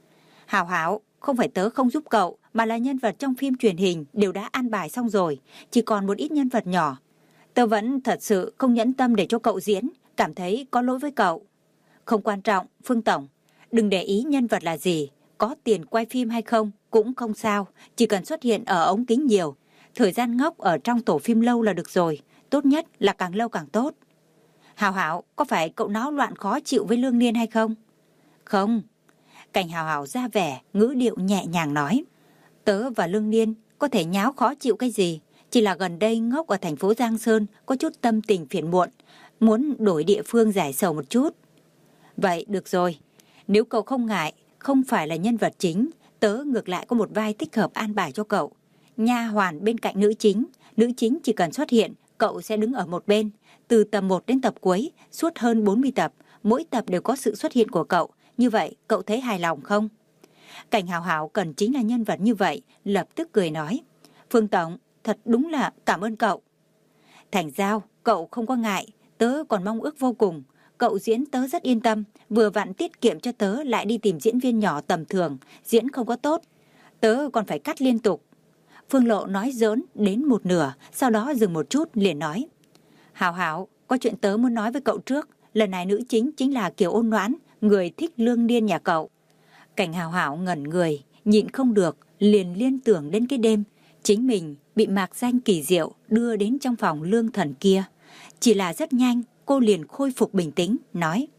Hào Hào, không phải tớ không giúp cậu, mà là nhân vật trong phim truyền hình đều đã an bài xong rồi, chỉ còn một ít nhân vật nhỏ. Tớ vẫn thật sự không nhẫn tâm để cho cậu diễn, cảm thấy có lỗi với cậu. Không quan trọng, Phương Tổng, đừng để ý nhân vật là gì, có tiền quay phim hay không cũng không sao, chỉ cần xuất hiện ở ống kính nhiều, thời gian ngốc ở trong tổ phim lâu là được rồi, tốt nhất là càng lâu càng tốt. Hào Hào, có phải cậu náo loạn khó chịu với Lương Niên hay không? Không. Cảnh Hào Hào ra vẻ, ngữ điệu nhẹ nhàng nói. Tớ và Lương Niên có thể nháo khó chịu cái gì, chỉ là gần đây ngốc ở thành phố Giang Sơn có chút tâm tình phiền muộn, muốn đổi địa phương giải sầu một chút. Vậy được rồi, nếu cậu không ngại, không phải là nhân vật chính, tớ ngược lại có một vai thích hợp an bài cho cậu. Nha hoàn bên cạnh nữ chính, nữ chính chỉ cần xuất hiện, cậu sẽ đứng ở một bên. Từ tập một đến tập cuối, suốt hơn bốn mươi tập, mỗi tập đều có sự xuất hiện của cậu. Như vậy, cậu thấy hài lòng không? Cảnh Hào Hào cần chính là nhân vật như vậy, lập tức cười nói. Phương Tổng, thật đúng là cảm ơn cậu. Thành Giao, cậu không có ngại, tớ còn mong ước vô cùng. Cậu diễn tớ rất yên tâm, vừa vặn tiết kiệm cho tớ lại đi tìm diễn viên nhỏ tầm thường, diễn không có tốt. Tớ còn phải cắt liên tục. Phương Lộ nói giỡn đến một nửa, sau đó dừng một chút liền nói. Hào Hào, có chuyện tớ muốn nói với cậu trước, lần này nữ chính chính là Kiều Ôn Noãn, người thích Lương Niên nhà cậu. Cảnh Hào Hào ngẩn người, nhịn không được, liền liên tưởng đến cái đêm chính mình bị mạc danh kỳ diệu đưa đến trong phòng Lương Thần kia. Chỉ là rất nhanh, cô liền khôi phục bình tĩnh, nói.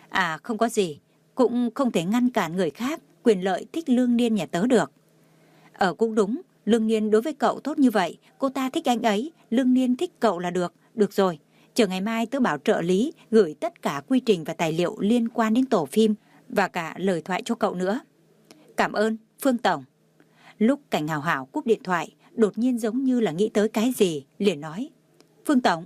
À không có gì, cũng không thể ngăn cản người khác quyền lợi thích Lương Niên nhà tớ được. Ờ cũng đúng, Lương Niên đối với cậu tốt như vậy, cô ta thích anh ấy, Lương Niên thích cậu là được. Được rồi, chờ ngày mai tớ bảo trợ lý gửi tất cả quy trình và tài liệu liên quan đến tổ phim và cả lời thoại cho cậu nữa. Cảm ơn, Phương Tổng. Lúc Cảnh Hào Hào cúp điện thoại, đột nhiên giống như là nghĩ tới cái gì, liền nói. Phương Tổng,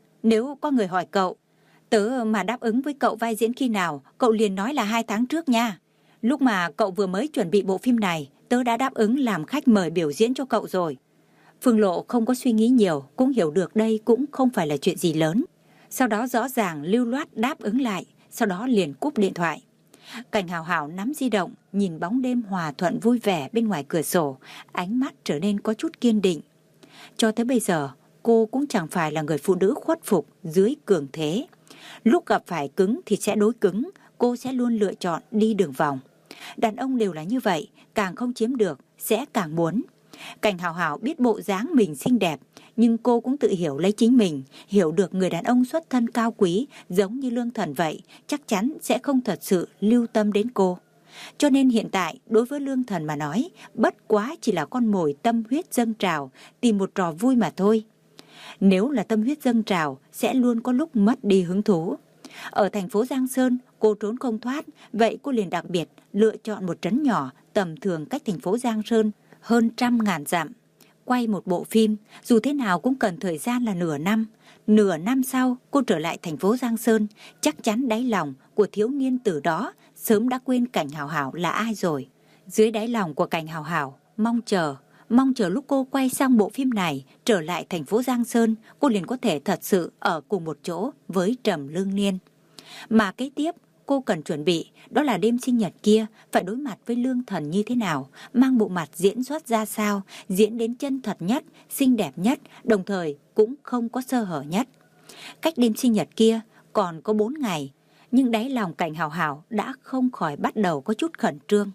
nếu có người hỏi cậu, tớ mà đáp ứng với cậu vai diễn khi nào, cậu liền nói là hai tháng trước nha. Lúc mà cậu vừa mới chuẩn bị bộ phim này, tớ đã đáp ứng làm khách mời biểu diễn cho cậu rồi. Phương Lộ không có suy nghĩ nhiều, cũng hiểu được đây cũng không phải là chuyện gì lớn. Sau đó rõ ràng lưu loát đáp ứng lại, sau đó liền cúp điện thoại. Cảnh Hào Hào nắm di động, nhìn bóng đêm hòa thuận vui vẻ bên ngoài cửa sổ, ánh mắt trở nên có chút kiên định. Cho tới bây giờ, cô cũng chẳng phải là người phụ nữ khuất phục dưới cường thế. Lúc gặp phải cứng thì sẽ đối cứng, cô sẽ luôn lựa chọn đi đường vòng. Đàn ông đều là như vậy, càng không chiếm được, sẽ càng muốn. Cảnh Hào Hào biết bộ dáng mình xinh đẹp, nhưng cô cũng tự hiểu lấy chính mình, hiểu được người đàn ông xuất thân cao quý giống như Lương Thần vậy, chắc chắn sẽ không thật sự lưu tâm đến cô. Cho nên hiện tại, đối với Lương Thần mà nói, bất quá chỉ là con mồi tâm huyết dâng trào, tìm một trò vui mà thôi. Nếu là tâm huyết dâng trào, sẽ luôn có lúc mất đi hứng thú. Ở thành phố Giang Sơn, cô trốn không thoát, vậy cô liền đặc biệt lựa chọn một trấn nhỏ tầm thường cách thành phố Giang Sơn hơn trăm ngàn dặm. Quay một bộ phim, dù thế nào cũng cần thời gian là nửa năm. Nửa năm sau, cô trở lại thành phố Giang Sơn, chắc chắn đáy lòng của thiếu niên từ đó sớm đã quên Cảnh Hào Hào là ai rồi. Dưới đáy lòng của Cảnh Hào Hào, mong chờ, Mong chờ lúc cô quay xong bộ phim này, trở lại thành phố Giang Sơn, cô liền có thể thật sự ở cùng một chỗ với Trầm Lương Niên. Mà kế tiếp, cô cần chuẩn bị, đó là đêm sinh nhật kia, phải đối mặt với Lương Thần như thế nào, mang bộ mặt diễn xuất ra sao, diễn đến chân thật nhất, xinh đẹp nhất, đồng thời cũng không có sơ hở nhất. Cách đêm sinh nhật kia còn có bốn ngày, nhưng đáy lòng Cảnh Hào Hào đã không khỏi bắt đầu có chút khẩn trương.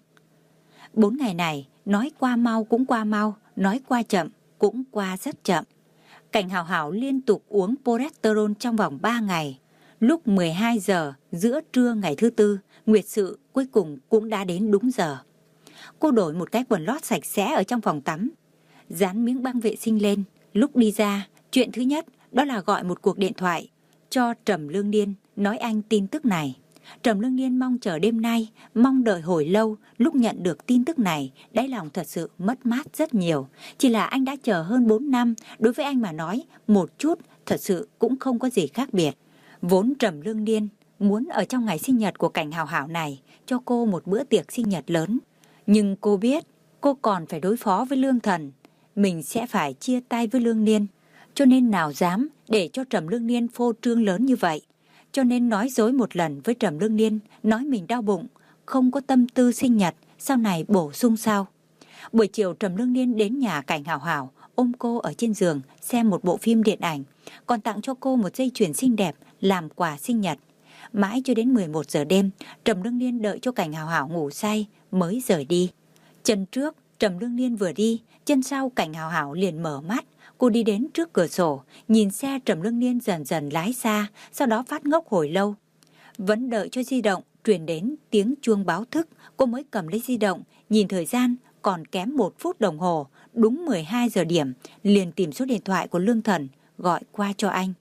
Bốn ngày này, nói qua mau cũng qua mau, nói qua chậm cũng qua rất chậm. Cảnh Hào Hào liên tục uống Progesterone trong vòng ba ngày. Lúc mười hai giờ giữa trưa ngày thứ tư, nguyệt sự cuối cùng cũng đã đến đúng giờ. Cô đổi một cái quần lót sạch sẽ ở trong phòng tắm, dán miếng băng vệ sinh lên. Lúc đi ra, chuyện thứ nhất đó là gọi một cuộc điện thoại cho Trầm Lương Niên, nói anh tin tức này. Trầm Lương Niên mong chờ đêm nay, mong đợi hồi lâu. Lúc nhận được tin tức này, đáy lòng thật sự mất mát rất nhiều. Chỉ là anh đã chờ hơn bốn năm, đối với anh mà nói, một chút thật sự cũng không có gì khác biệt. Vốn Trầm Lương Niên muốn ở trong ngày sinh nhật của Cảnh Hào Hào này cho cô một bữa tiệc sinh nhật lớn. Nhưng cô biết cô còn phải đối phó với Lương Thần, mình sẽ phải chia tay với Lương Niên. Cho nên nào dám để cho Trầm Lương Niên phô trương lớn như vậy. Cho nên nói dối một lần với Trầm Lương Niên, nói mình đau bụng, không có tâm tư sinh nhật, sau này bổ sung sau. Buổi chiều Trầm Lương Niên đến nhà Cảnh Hào Hào, ôm cô ở trên giường xem một bộ phim điện ảnh, còn tặng cho cô một dây chuyền xinh đẹp làm quà sinh nhật. Mãi cho đến mười một giờ đêm, Trầm Lương Niên đợi cho Cảnh Hào Hào ngủ say mới rời đi. Chân trước Trầm Lương Niên vừa đi, chân sau Cảnh Hào Hào liền mở mắt. Cô đi đến trước cửa sổ, nhìn xe Trầm Lương Niên dần dần lái xa, sau đó phát ngốc hồi lâu. Vẫn đợi cho di động truyền đến tiếng chuông báo thức, cô mới cầm lấy di động, nhìn thời gian còn kém một phút đồng hồ, đúng mười hai giờ điểm, liền tìm số điện thoại của Lương Thần, gọi qua cho anh.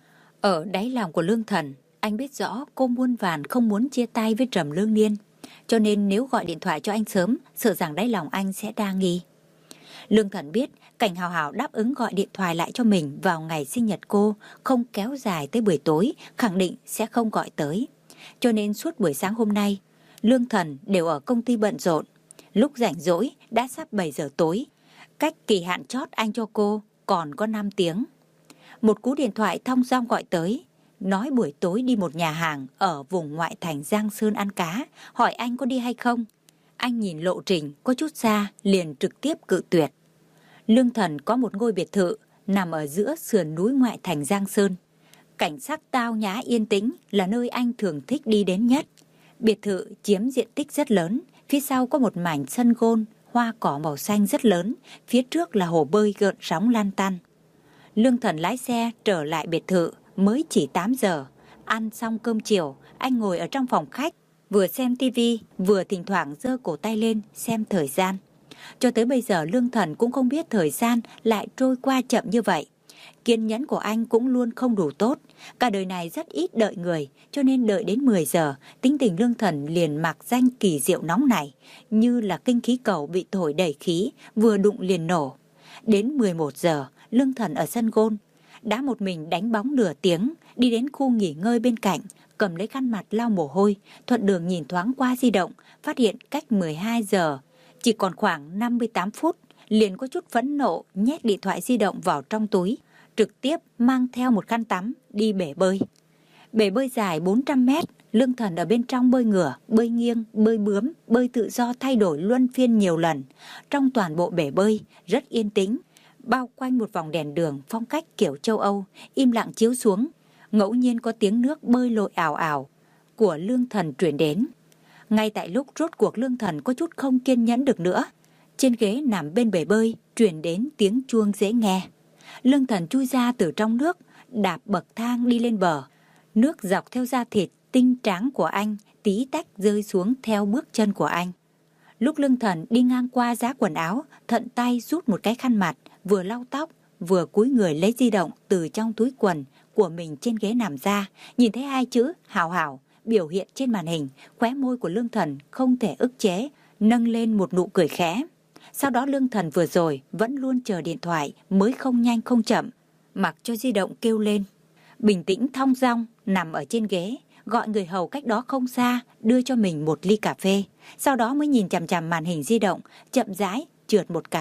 Ở đáy lòng của Lương Thần, anh biết rõ cô muôn vàn không muốn chia tay với Trầm Lương Niên, cho nên nếu gọi điện thoại cho anh sớm, sợ rằng đáy lòng anh sẽ đa nghi. Lương Thần biết Cảnh Hào Hào đáp ứng gọi điện thoại lại cho mình vào ngày sinh nhật cô, không kéo dài tới buổi tối, khẳng định sẽ không gọi tới. Cho nên suốt buổi sáng hôm nay, Lương Thần đều ở công ty bận rộn. Lúc rảnh rỗi đã sắp bảy giờ tối, cách kỳ hạn chót anh cho cô còn có năm tiếng. Một cú điện thoại thong dong gọi tới, nói buổi tối đi một nhà hàng ở vùng ngoại thành Giang Sơn ăn cá, hỏi anh có đi hay không. Anh nhìn lộ trình có chút xa, liền trực tiếp cự tuyệt. Lương Thần có một ngôi biệt thự nằm ở giữa sườn núi ngoại thành Giang Sơn. Cảnh sắc tao nhã yên tĩnh là nơi anh thường thích đi đến nhất. Biệt thự chiếm diện tích rất lớn, phía sau có một mảnh sân gôn, hoa cỏ màu xanh rất lớn, phía trước là hồ bơi gợn sóng lan tăn. Lương Thần lái xe trở lại biệt thự mới chỉ tám giờ. Ăn xong cơm chiều, anh ngồi ở trong phòng khách, vừa xem tivi, vừa thỉnh thoảng giơ cổ tay lên xem thời gian. Cho tới bây giờ Lương Thần cũng không biết thời gian lại trôi qua chậm như vậy. Kiên nhẫn của anh cũng luôn không đủ tốt. Cả đời này rất ít đợi người, cho nên đợi đến mười giờ, tính tình Lương Thần liền mặc danh kỳ diệu nóng này, như là kinh khí cầu bị thổi đầy khí, vừa đụng liền nổ. Đến mười một giờ, Lương Thần ở sân gôn, đã một mình đánh bóng nửa tiếng, đi đến khu nghỉ ngơi bên cạnh, cầm lấy khăn mặt lau mồ hôi, thuận đường nhìn thoáng qua di động, phát hiện cách mười hai giờ chỉ còn khoảng năm mươi tám phút, liền có chút phẫn nộ nhét điện thoại di động vào trong túi, trực tiếp mang theo một khăn tắm đi bể bơi. Bể bơi dài bốn trăm mét, Lương Thần ở bên trong bơi ngửa, bơi nghiêng, bơi bướm, bơi tự do thay đổi luân phiên nhiều lần. Trong toàn bộ bể bơi rất yên tĩnh, bao quanh một vòng đèn đường phong cách kiểu châu Âu, im lặng chiếu xuống. Ngẫu nhiên có tiếng nước bơi lội ảo ảo của Lương Thần truyền đến. Ngay tại lúc rốt cuộc Lương Thần có chút không kiên nhẫn được nữa, trên ghế nằm bên bể bơi truyền đến tiếng chuông dễ nghe. Lương Thần chui ra từ trong nước, đạp bậc thang đi lên bờ. Nước dọc theo da thịt tinh tráng của anh tí tách rơi xuống theo bước chân của anh. Lúc Lương Thần đi ngang qua giá quần áo, thận tay rút một cái khăn mặt, vừa lau tóc, vừa cúi người lấy di động từ trong túi quần của mình trên ghế nằm ra, nhìn thấy hai chữ Hào Hào biểu hiện trên màn hình, khóe môi của Lương Thần không thể ức chế, nâng lên một nụ cười khẽ. Sau đó Lương Thần vừa rồi vẫn luôn chờ điện thoại mới không nhanh không chậm, mặc cho di động kêu lên. Bình tĩnh thong dong nằm ở trên ghế, gọi người hầu cách đó không xa đưa cho mình một ly cà phê. Sau đó mới nhìn chằm chằm màn hình di động, chậm rãi trượt một cái,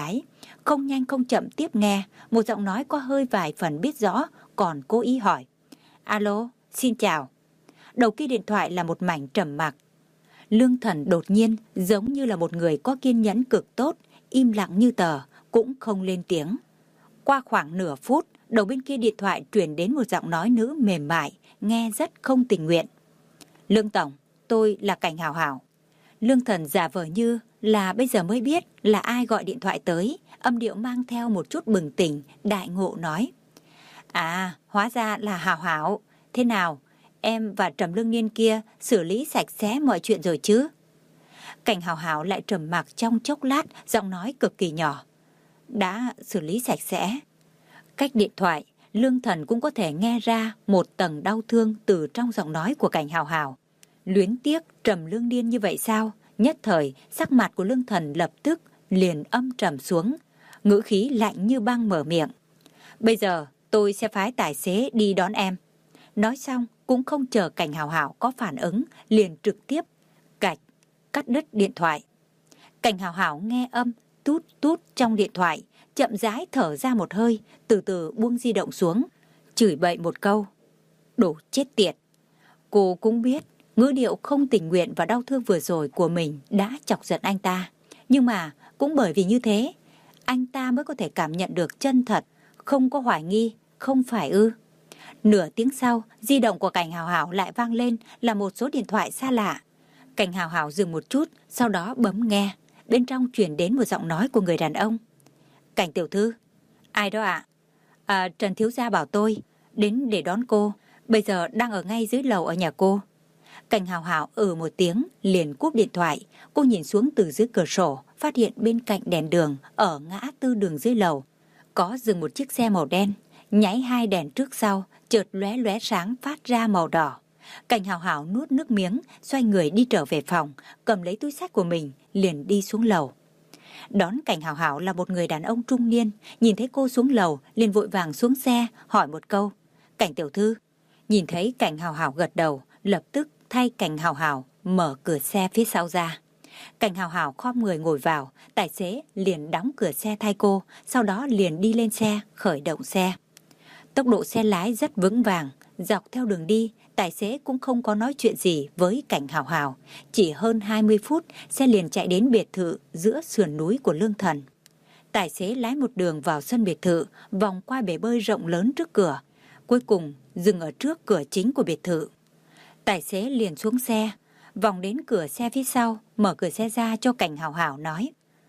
Không nhanh không chậm tiếp nghe, một giọng nói có hơi vài phần biết rõ, còn cố ý hỏi. Alo, xin chào. Đầu kia điện thoại là một mảnh trầm mặc. Lương Thần đột nhiên giống như là một người có kiên nhẫn cực tốt, im lặng như tờ, cũng không lên tiếng. Qua khoảng nửa phút, đầu bên kia điện thoại truyền đến một giọng nói nữ mềm mại, nghe rất không tình nguyện. Lương Tổng, tôi là Cảnh Hảo Hảo. Lương Thần giả vờ như là bây giờ mới biết là ai gọi điện thoại tới, âm điệu mang theo một chút bừng tỉnh, đại ngộ nói. À, hóa ra là Hảo Hảo. Thế nào, em và Trầm Lương Niên kia xử lý sạch sẽ mọi chuyện rồi chứ? Cảnh Hảo Hảo lại trầm mặc trong chốc lát, giọng nói cực kỳ nhỏ. Đã xử lý sạch sẽ. Cách điện thoại, Lương Thần cũng có thể nghe ra một tầng đau thương từ trong giọng nói của Cảnh Hảo Hảo. Luyến tiếc Trầm Lương Niên như vậy sao? Nhất thời, sắc mặt của Lương Thần lập tức liền âm trầm xuống, ngữ khí lạnh như băng mở miệng. Bây giờ tôi sẽ phái tài xế đi đón em. Nói xong cũng không chờ Cảnh Hảo Hảo có phản ứng, liền trực tiếp cạch cắt đứt điện thoại. Cảnh Hảo Hảo nghe âm tút tút trong điện thoại, chậm rãi thở ra một hơi, từ từ buông di động xuống, chửi bậy một câu. Đồ chết tiệt. Cô cũng biết ngữ điệu không tình nguyện và đau thương vừa rồi của mình đã chọc giận anh ta. Nhưng mà cũng bởi vì như thế, anh ta mới có thể cảm nhận được chân thật, không có hoài nghi, không phải ư. Nửa tiếng sau, di động của Cảnh Hảo Hảo lại vang lên là một số điện thoại xa lạ. Cảnh Hảo Hảo dừng một chút, sau đó bấm nghe. Bên trong truyền đến một giọng nói của người đàn ông. Cảnh tiểu thư. Ai đó ạ? À? À, Trần thiếu gia bảo tôi đến để đón cô, bây giờ đang ở ngay dưới lầu ở nhà cô. Cảnh Hảo Hảo ừ một tiếng, liền cúp điện thoại. Cô nhìn xuống từ dưới cửa sổ, phát hiện bên cạnh đèn đường ở ngã tư đường dưới lầu có dừng một chiếc xe màu đen, nháy hai đèn trước sau, chợt lóe lóe sáng phát ra màu đỏ. Cảnh Hảo Hảo nuốt nước miếng, xoay người đi trở về phòng, cầm lấy túi xách của mình, liền đi xuống lầu. Đón Cảnh Hảo Hảo là một người đàn ông trung niên, nhìn thấy cô xuống lầu, liền vội vàng xuống xe, hỏi một câu. Cảnh tiểu thư. Nhìn thấy Cảnh Hảo Hảo gật đầu, lập tức thay Cảnh Hảo Hảo mở cửa xe phía sau ra. Cảnh Hảo Hảo khom người ngồi vào, tài xế liền đóng cửa xe thay cô, sau đó liền đi lên xe, khởi động xe. Tốc độ xe lái rất vững vàng, dọc theo đường đi, tài xế cũng không có nói chuyện gì với Cảnh Hảo Hảo. Chỉ hơn hai mươi phút, xe liền chạy đến biệt thự giữa sườn núi của Lương Thần. Tài xế lái một đường vào sân biệt thự, vòng qua bể bơi rộng lớn trước cửa, cuối cùng dừng ở trước cửa chính của biệt thự. Tài xế liền xuống xe, vòng đến cửa xe phía sau, mở cửa xe ra cho Cảnh Hảo Hảo nói.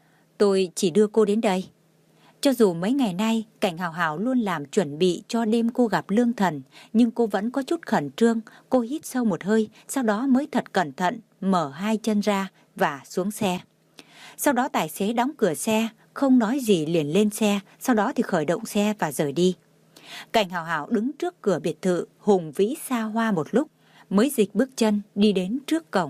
Tôi chỉ đưa cô đến đây. Cho dù mấy ngày nay Cảnh Hảo Hảo luôn làm chuẩn bị cho đêm cô gặp Lương Thần, nhưng cô vẫn có chút khẩn trương. Cô hít sâu một hơi, sau đó mới thật cẩn thận mở hai chân ra và xuống xe. Sau đó tài xế đóng cửa xe, không nói gì liền lên xe, sau đó thì khởi động xe và rời đi. Cảnh Hảo Hảo đứng trước cửa biệt thự hùng vĩ xa hoa một lúc, mới dịch bước chân đi đến trước cổng.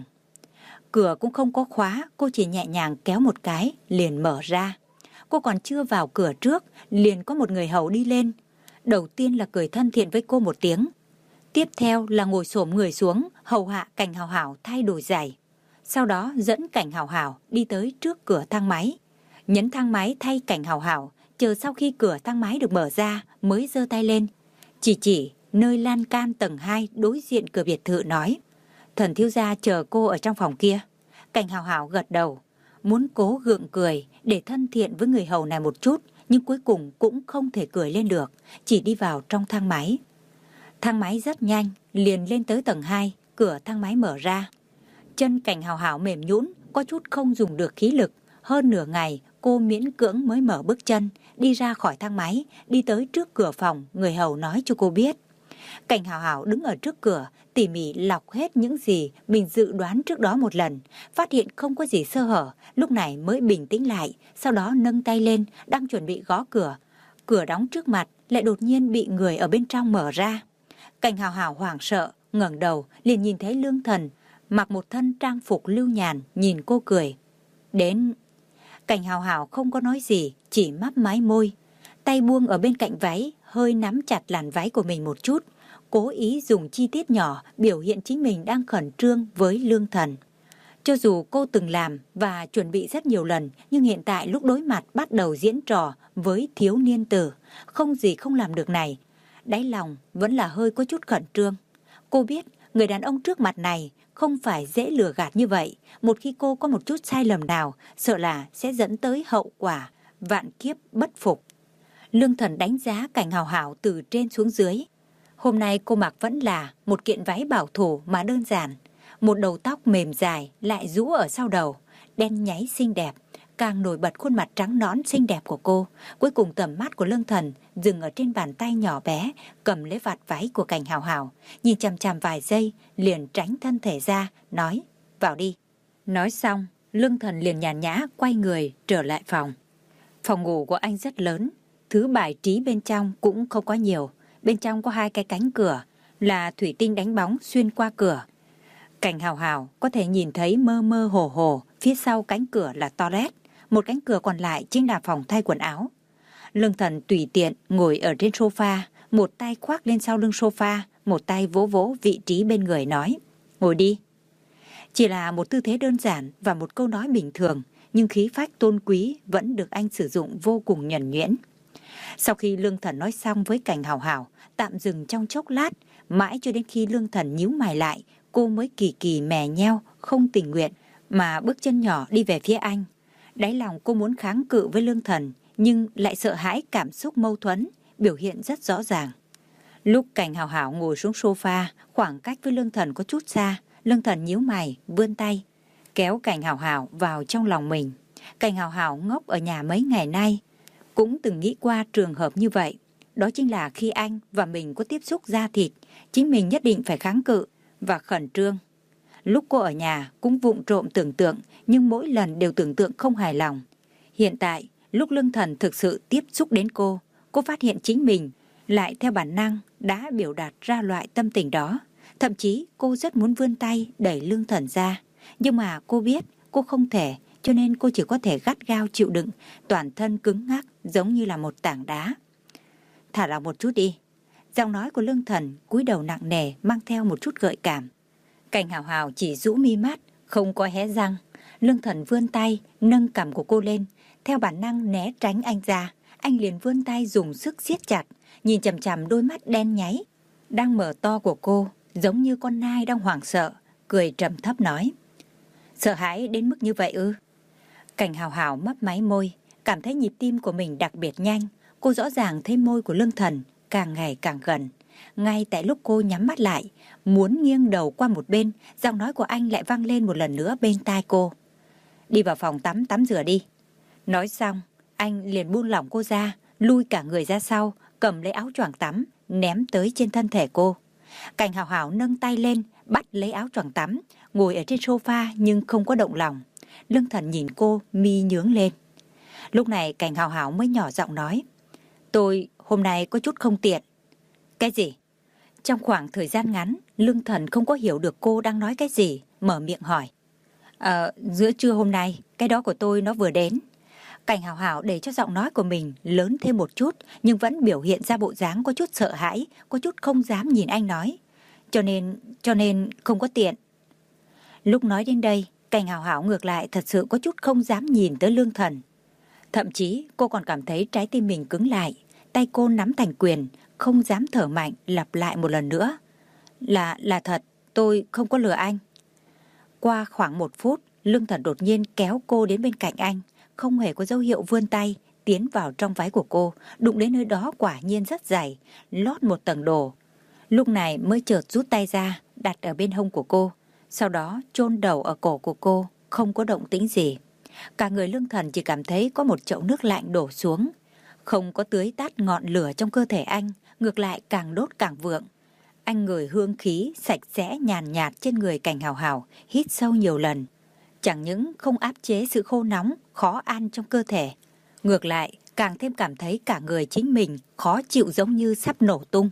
Cửa cũng không có khóa, cô chỉ nhẹ nhàng kéo một cái liền mở ra. Cô còn chưa vào cửa trước, liền có một người hầu đi lên. Đầu tiên là cười thân thiện với cô một tiếng. Tiếp theo là ngồi xổm người xuống, hầu hạ Cảnh Hảo Hảo thay đổi giày. Sau đó dẫn Cảnh Hảo Hảo đi tới trước cửa thang máy. Nhấn thang máy thay Cảnh Hảo Hảo, chờ sau khi cửa thang máy được mở ra mới giơ tay lên. Chỉ chỉ nơi lan can tầng hai đối diện cửa biệt thự nói. Thần thiếu gia chờ cô ở trong phòng kia. Cảnh Hảo Hảo gật đầu, muốn cố gượng cười để thân thiện với người hầu này một chút, nhưng cuối cùng cũng không thể cười lên được, chỉ đi vào trong thang máy. Thang máy rất nhanh, liền lên tới tầng hai, cửa thang máy mở ra. Chân Cảnh Hảo Hảo mềm nhũn, có chút không dùng được khí lực. Hơn nửa ngày, cô miễn cưỡng mới mở bước chân, đi ra khỏi thang máy, đi tới trước cửa phòng, người hầu nói cho cô biết. Cảnh Hảo Hảo đứng ở trước cửa, tỉ mỉ lọc hết những gì mình dự đoán trước đó một lần, phát hiện không có gì sơ hở, lúc này mới bình tĩnh lại, sau đó nâng tay lên, đang chuẩn bị gõ cửa. Cửa đóng trước mặt, lại đột nhiên bị người ở bên trong mở ra. Cảnh Hảo Hảo hoảng sợ, ngẩng đầu, liền nhìn thấy Lương Thần, mặc một thân trang phục lưu nhàn, nhìn cô cười. Đến. Cảnh Hảo Hảo không có nói gì, chỉ mấp máy môi, tay buông ở bên cạnh váy, hơi nắm chặt làn váy của mình một chút, cố ý dùng chi tiết nhỏ biểu hiện chính mình đang khẩn trương với Lương Thần. Cho dù cô từng làm và chuẩn bị rất nhiều lần, nhưng hiện tại lúc đối mặt bắt đầu diễn trò với thiếu niên tử, không gì không làm được này, đáy lòng vẫn là hơi có chút khẩn trương. Cô biết người đàn ông trước mặt này không phải dễ lừa gạt như vậy. Một khi cô có một chút sai lầm nào, sợ là sẽ dẫn tới hậu quả vạn kiếp bất phục. Lương Thần đánh giá Cảnh Hào Hảo từ trên xuống dưới. Hôm nay cô mặc vẫn là một kiện váy bảo thủ mà đơn giản. Một đầu tóc mềm dài lại rũ ở sau đầu, đen nháy xinh đẹp, càng nổi bật khuôn mặt trắng nõn xinh đẹp của cô. Cuối cùng tầm mắt của Lương Thần dừng ở trên bàn tay nhỏ bé cầm lấy vạt váy của Cảnh Hào Hảo, nhìn chằm chằm vài giây liền tránh thân thể ra, nói: vào đi. Nói xong, Lương Thần liền nhàn nhã quay người trở lại phòng. Phòng ngủ của anh rất lớn, thứ bài trí bên trong cũng không có nhiều. Bên trong có hai cái cánh cửa là thủy tinh đánh bóng xuyên qua cửa. Cảnh Hào Hảo có thể nhìn thấy mơ mơ hồ hồ, phía sau cánh cửa là toilet, một cánh cửa còn lại chính là phòng thay quần áo. Lương Thần tùy tiện ngồi ở trên sofa, một tay khoác lên sau lưng sofa, một tay vỗ vỗ vị trí bên người nói: ngồi đi. Chỉ là một tư thế đơn giản và một câu nói bình thường, nhưng khí phách tôn quý vẫn được anh sử dụng vô cùng nhuần nhuyễn. Sau khi Lương Thần nói xong với Cảnh Hào Hảo, tạm dừng trong chốc lát, mãi cho đến khi Lương Thần nhíu mày lại, cô mới kỳ kỳ mè nheo, không tình nguyện mà bước chân nhỏ đi về phía anh. Đáy lòng cô muốn kháng cự với Lương Thần, nhưng lại sợ hãi cảm xúc mâu thuẫn, biểu hiện rất rõ ràng. Lúc Cảnh Hào Hảo ngồi xuống sofa, khoảng cách với Lương Thần có chút xa, Lương Thần nhíu mày, vươn tay, kéo Cảnh Hào Hảo vào trong lòng mình. Cảnh Hào Hảo ngốc ở nhà mấy ngày nay, cũng từng nghĩ qua trường hợp như vậy. Đó chính là khi anh và mình có tiếp xúc da thịt, chính mình nhất định phải kháng cự và khẩn trương. Lúc cô ở nhà cũng vụng trộm tưởng tượng, nhưng mỗi lần đều tưởng tượng không hài lòng. Hiện tại, lúc Lương Thần thực sự tiếp xúc đến cô, cô phát hiện chính mình lại theo bản năng đã biểu đạt ra loại tâm tình đó. Thậm chí cô rất muốn vươn tay đẩy Lương Thần ra, nhưng mà cô biết cô không thể, cho nên cô chỉ có thể gắt gao chịu đựng, toàn thân cứng ngắc giống như là một tảng đá. Thả lỏng một chút đi. Giọng nói của Lương Thần cúi đầu nặng nề, mang theo một chút gợi cảm. Cảnh Hào Hào chỉ rũ mi mắt, không có hé răng. Lương Thần vươn tay nâng cằm của cô lên, theo bản năng né tránh anh ra. Anh liền vươn tay dùng sức siết chặt, nhìn chằm chằm đôi mắt đen nháy đang mở to của cô, giống như con nai đang hoảng sợ, cười trầm thấp nói: sợ hãi đến mức như vậy ư? Cảnh Hào Hào mấp máy môi, cảm thấy nhịp tim của mình đặc biệt nhanh. Cô rõ ràng thấy môi của Lương Thần càng ngày càng gần. Ngay tại lúc cô nhắm mắt lại, muốn nghiêng đầu qua một bên, giọng nói của anh lại vang lên một lần nữa bên tai cô: đi vào phòng tắm tắm rửa đi. Nói xong, anh liền buông lỏng cô ra, lui cả người ra sau, cầm lấy áo choàng tắm, ném tới trên thân thể cô. Cảnh Hào Hào nâng tay lên, bắt lấy áo choàng tắm, ngồi ở trên sofa nhưng không có động lòng. Lương Thần nhìn cô, mi nhướng lên. Lúc này Cảnh Hào Hào mới nhỏ giọng nói: tôi hôm nay có chút không tiện. Cái gì? Trong khoảng thời gian ngắn, Lương Thần không có hiểu được cô đang nói cái gì, mở miệng hỏi: Ờ, giữa trưa hôm nay, cái đó của tôi nó vừa đến. Cảnh Hào Hào để cho giọng nói của mình lớn thêm một chút, nhưng vẫn biểu hiện ra bộ dáng có chút sợ hãi, có chút không dám nhìn anh nói. Cho nên, cho nên không có tiện. Lúc nói đến đây, Cảnh Hào Hào ngược lại thật sự có chút không dám nhìn tới Lương Thần. Thậm chí cô còn cảm thấy trái tim mình cứng lại, tay cô nắm thành quyền, không dám thở mạnh, lặp lại một lần nữa: Là, là thật, tôi không có lừa anh. Qua khoảng một phút, Lương Thần đột nhiên kéo cô đến bên cạnh anh, không hề có dấu hiệu vươn tay, tiến vào trong váy của cô, đụng đến nơi đó quả nhiên rất dày, lót một tầng đồ. Lúc này mới chợt rút tay ra, đặt ở bên hông của cô, sau đó chôn đầu ở cổ của cô, không có động tĩnh gì. Cả người Lương Thần chỉ cảm thấy có một chậu nước lạnh đổ xuống, không có tưới tắt ngọn lửa trong cơ thể anh, ngược lại càng đốt càng vượng. Anh ngửi hương khí sạch sẽ nhàn nhạt trên người Cảnh Hào Hào, hít sâu nhiều lần. Chẳng những không áp chế sự khô nóng, khó ăn trong cơ thể, ngược lại càng thêm cảm thấy cả người chính mình khó chịu giống như sắp nổ tung.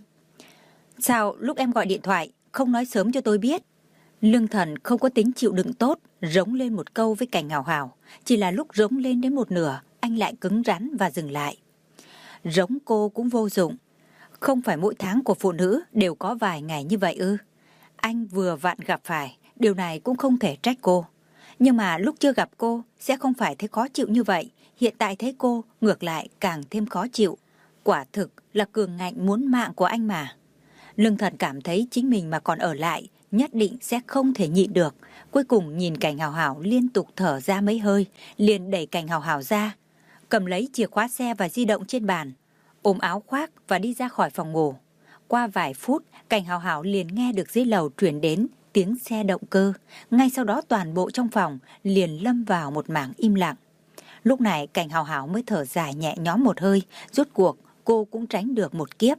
Sao lúc em gọi điện thoại không nói sớm cho tôi biết? Lương Thần không có tính chịu đựng tốt, rống lên một câu với Cảnh Hào Hào. Chỉ là lúc rống lên đến một nửa, anh lại cứng rắn và dừng lại. Rống cô cũng vô dụng. Không phải mỗi tháng của phụ nữ đều có vài ngày như vậy ư? Anh vừa vặn gặp phải, điều này cũng không thể trách cô. Nhưng mà lúc chưa gặp cô sẽ không phải thấy khó chịu như vậy. Hiện tại thấy cô ngược lại càng thêm khó chịu. Quả thực là cường ngạnh muốn mạng của anh mà. Lương Thần cảm thấy chính mình mà còn ở lại nhất định sẽ không thể nhịn được. Cuối cùng nhìn Cảnh Hào Hào liên tục thở ra mấy hơi, liền đẩy Cảnh Hào Hào ra, cầm lấy chìa khóa xe và di động trên bàn, ôm áo khoác và đi ra khỏi phòng ngủ. Qua vài phút, Cảnh Hào Hào liền nghe được dưới lầu truyền đến tiếng xe động cơ. Ngay sau đó toàn bộ trong phòng liền lâm vào một mảng im lặng. Lúc này Cảnh Hào Hào mới thở dài nhẹ nhõm một hơi, rốt cuộc cô cũng tránh được một kiếp.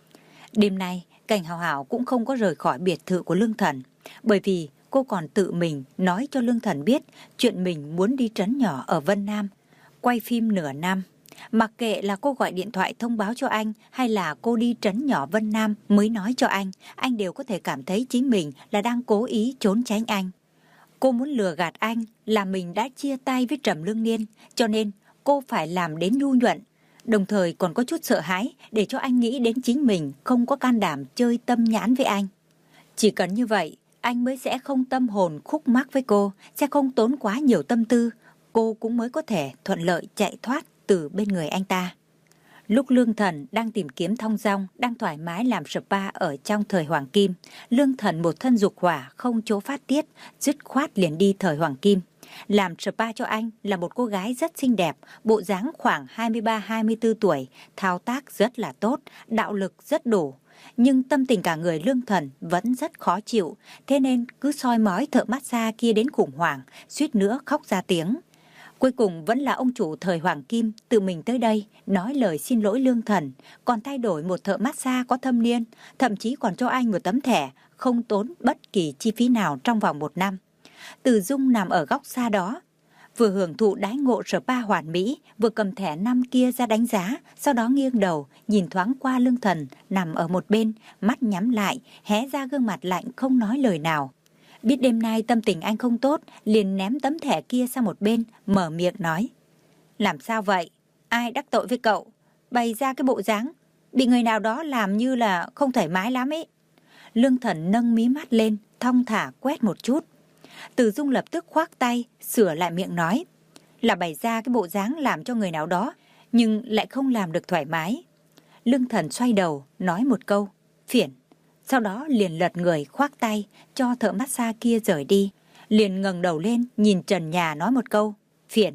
Đêm nay, Cảnh Hào Hào cũng không có rời khỏi biệt thự của Lương Thần, bởi vì cô còn tự mình nói cho Lương Thần biết chuyện mình muốn đi trấn nhỏ ở Vân Nam, quay phim nửa năm. Mặc kệ là cô gọi điện thoại thông báo cho anh hay là cô đi trấn nhỏ Vân Nam mới nói cho anh, anh đều có thể cảm thấy chính mình là đang cố ý trốn tránh anh. Cô muốn lừa gạt anh là mình đã chia tay với Trầm Lương Niên, cho nên cô phải làm đến nhu nhuận, đồng thời còn có chút sợ hãi để cho anh nghĩ đến chính mình không có can đảm chơi tâm nhãn với anh. Chỉ cần như vậy, anh mới sẽ không tâm hồn khúc mắc với cô, sẽ không tốn quá nhiều tâm tư, cô cũng mới có thể thuận lợi chạy thoát từ bên người anh ta. Lúc Lương Thần đang tìm kiếm thong dong, đang thoải mái làm spa ở trong thời Hoàng Kim, Lương Thần một thân dục hỏa không chỗ phát tiết, dứt khoát liền đi thời Hoàng Kim. Làm spa cho anh là một cô gái rất xinh đẹp, bộ dáng khoảng hai mươi ba hai mươi tư tuổi, thao tác rất là tốt, đạo lực rất đủ. Nhưng tâm tình cả người Lương Thần vẫn rất khó chịu, thế nên cứ soi mói thợ massage kia đến khủng hoảng, suýt nữa khóc ra tiếng. Cuối cùng vẫn là ông chủ thời Hoàng Kim tự mình tới đây nói lời xin lỗi Lương Thần, còn thay đổi một thợ massage có thâm niên, thậm chí còn cho anh một tấm thẻ, không tốn bất kỳ chi phí nào trong vòng một năm. Từ Dung nằm ở góc xa đó, vừa hưởng thụ đãi ngộ spa hoàn mỹ, vừa cầm thẻ năm kia ra đánh giá, sau đó nghiêng đầu, nhìn thoáng qua Lương Thần nằm ở một bên, mắt nhắm lại, hé ra gương mặt lạnh không nói lời nào. Biết đêm nay tâm tình anh không tốt, liền ném tấm thẻ kia sang một bên, mở miệng nói. Làm sao vậy? Ai đắc tội với cậu? Bày ra cái bộ dáng, bị người nào đó làm như là không thoải mái lắm ấy. Lương Thần nâng mí mắt lên, thong thả quét một chút. Từ Dung lập tức khoác tay, sửa lại miệng nói. Là bày ra cái bộ dáng làm cho người nào đó, nhưng lại không làm được thoải mái. Lương Thần xoay đầu, nói một câu, phiền. Sau đó liền lật người khoác tay cho thợ massage kia rời đi. Liền ngẩng đầu lên nhìn trần nhà nói một câu, phiền.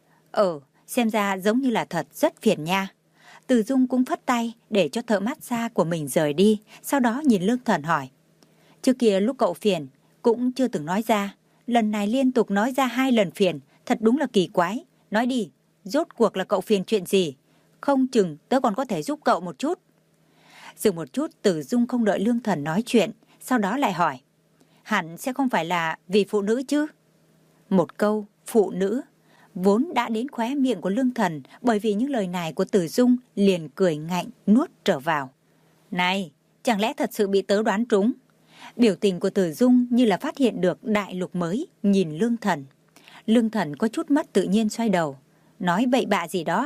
Ờ, xem ra giống như là thật rất phiền nha. Từ Dung cũng phất tay để cho thợ massage của mình rời đi. Sau đó nhìn Lương Thần hỏi. Trước kia lúc cậu phiền cũng chưa từng nói ra. Lần này liên tục nói ra hai lần phiền, thật đúng là kỳ quái. Nói đi, rốt cuộc là cậu phiền chuyện gì? Không chừng tớ còn có thể giúp cậu một chút. Dừng một chút, Từ Dung không đợi Lương Thần nói chuyện, sau đó lại hỏi. Hẳn sẽ không phải là vì phụ nữ chứ? Một câu, phụ nữ, vốn đã đến khóe miệng của Lương Thần, bởi vì những lời này của Từ Dung liền cười ngạnh nuốt trở vào. Này, chẳng lẽ thật sự bị tớ đoán trúng? Biểu tình của Từ Dung như là phát hiện được đại lục mới, nhìn Lương Thần. Lương Thần có chút mất tự nhiên xoay đầu, nói bậy bạ gì đó.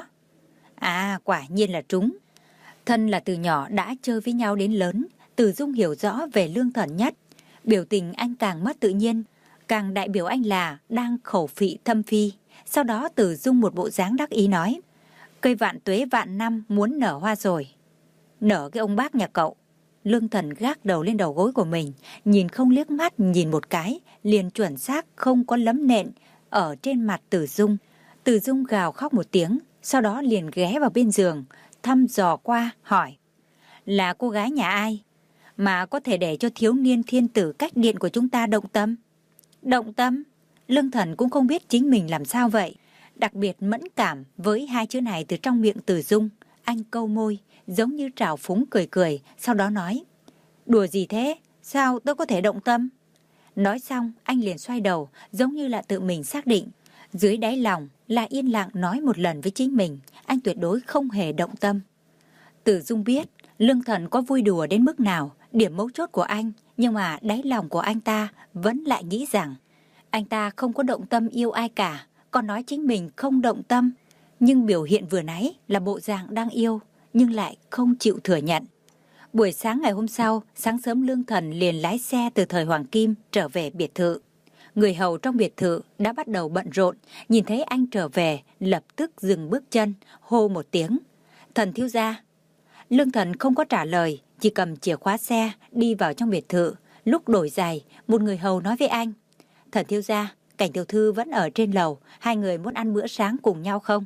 À, quả nhiên là trúng. Thân là từ nhỏ đã chơi với nhau đến lớn, Từ Dung hiểu rõ về Lương Thần nhất. Biểu tình anh càng mất tự nhiên, càng đại biểu anh là đang khẩu phị thâm phi. Sau đó Từ Dung một bộ dáng đắc ý nói. Cây vạn tuế vạn năm muốn nở hoa rồi. Nở cái ông bác nhà cậu. Lương Thần gác đầu lên đầu gối của mình, nhìn không liếc mắt nhìn một cái, liền chuẩn xác không có lấm nện ở trên mặt Từ Dung. Từ Dung gào khóc một tiếng, sau đó liền ghé vào bên giường, thăm dò qua, hỏi. Là cô gái nhà ai mà có thể để cho thiếu niên thiên tử cách điện của chúng ta động tâm? Động tâm? Lương Thần cũng không biết chính mình làm sao vậy. Đặc biệt mẫn cảm với hai chữ này từ trong miệng Từ Dung. Anh câu môi, giống như trào phúng cười cười, sau đó nói. Đùa gì thế? Sao tôi có thể động tâm? Nói xong, anh liền xoay đầu, giống như là tự mình xác định. Dưới đáy lòng là yên lặng nói một lần với chính mình, anh tuyệt đối không hề động tâm. Từ Dung biết Lương Thần có vui đùa đến mức nào, điểm mấu chốt của anh, nhưng mà đáy lòng của anh ta vẫn lại nghĩ rằng anh ta không có động tâm yêu ai cả, còn nói chính mình không động tâm. Nhưng biểu hiện vừa nãy là bộ dạng đang yêu, nhưng lại không chịu thừa nhận. Buổi sáng ngày hôm sau, sáng sớm Lương Thần liền lái xe từ thời Hoàng Kim trở về biệt thự. Người hầu trong biệt thự đã bắt đầu bận rộn, nhìn thấy anh trở về, lập tức dừng bước chân, hô một tiếng. Thần thiếu gia. Lương Thần không có trả lời, chỉ cầm chìa khóa xe, đi vào trong biệt thự. Lúc đổi giày, một người hầu nói với anh. Thần thiếu gia, Cảnh tiểu thư vẫn ở trên lầu, hai người muốn ăn bữa sáng cùng nhau không?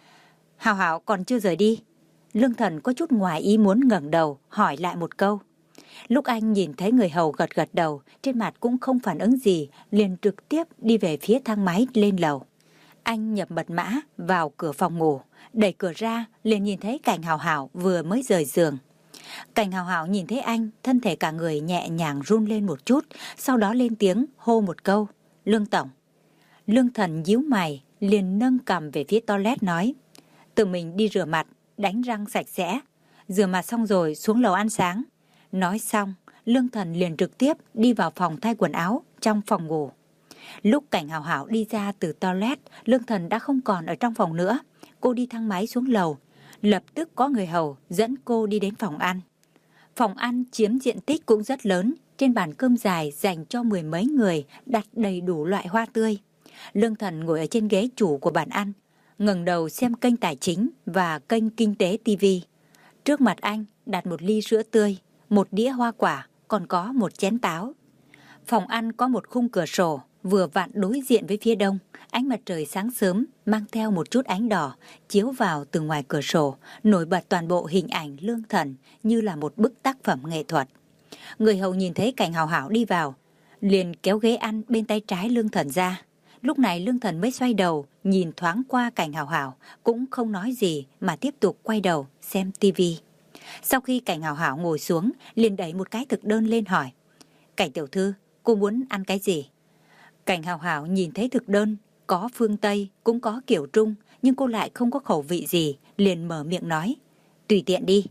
Hào Hảo còn chưa rời đi. Lương Thần có chút ngoài ý muốn ngẩng đầu, hỏi lại một câu. Lúc anh nhìn thấy người hầu gật gật đầu, trên mặt cũng không phản ứng gì, liền trực tiếp đi về phía thang máy lên lầu. Anh nhập mật mã vào cửa phòng ngủ, đẩy cửa ra, liền nhìn thấy Cảnh Hào Hảo vừa mới rời giường. Cảnh Hào Hảo nhìn thấy anh, thân thể cả người nhẹ nhàng run lên một chút, sau đó lên tiếng hô một câu. Lương tổng. Lương Thần nhíu mày, liền nâng cằm về phía toilet nói. Tự mình đi rửa mặt, đánh răng sạch sẽ. Rửa mặt xong rồi xuống lầu ăn sáng. Nói xong, Lương Thần liền trực tiếp đi vào phòng thay quần áo trong phòng ngủ. Lúc Cảnh Hào Hảo đi ra từ toilet, Lương Thần đã không còn ở trong phòng nữa. Cô đi thang máy xuống lầu. Lập tức có người hầu dẫn cô đi đến phòng ăn. Phòng ăn chiếm diện tích cũng rất lớn. Trên bàn cơm dài dành cho mười mấy người, đặt đầy đủ loại hoa tươi. Lương Thần ngồi ở trên ghế chủ của bàn ăn, ngẩng đầu xem kênh tài chính và kênh kinh tế ti vi. Trước mặt anh đặt một ly sữa tươi, một đĩa hoa quả, còn có một chén táo. Phòng ăn có một khung cửa sổ, vừa vặn đối diện với phía đông. Ánh mặt trời sáng sớm mang theo một chút ánh đỏ, chiếu vào từ ngoài cửa sổ, nổi bật toàn bộ hình ảnh Lương Thần như là một bức tác phẩm nghệ thuật. Người hầu nhìn thấy Cảnh Hào Hảo đi vào, liền kéo ghế ăn bên tay trái Lương Thần ra. Lúc này Lương Thần mới xoay đầu, nhìn thoáng qua Cảnh Hào Hảo, cũng không nói gì mà tiếp tục quay đầu xem tivi. Sau khi Cảnh Hào Hảo ngồi xuống, liền đẩy một cái thực đơn lên hỏi. Cảnh tiểu thư, cô muốn ăn cái gì? Cảnh Hào Hảo nhìn thấy thực đơn, có phương Tây, cũng có kiểu Trung, nhưng cô lại không có khẩu vị gì, liền mở miệng nói. Tùy tiện đi.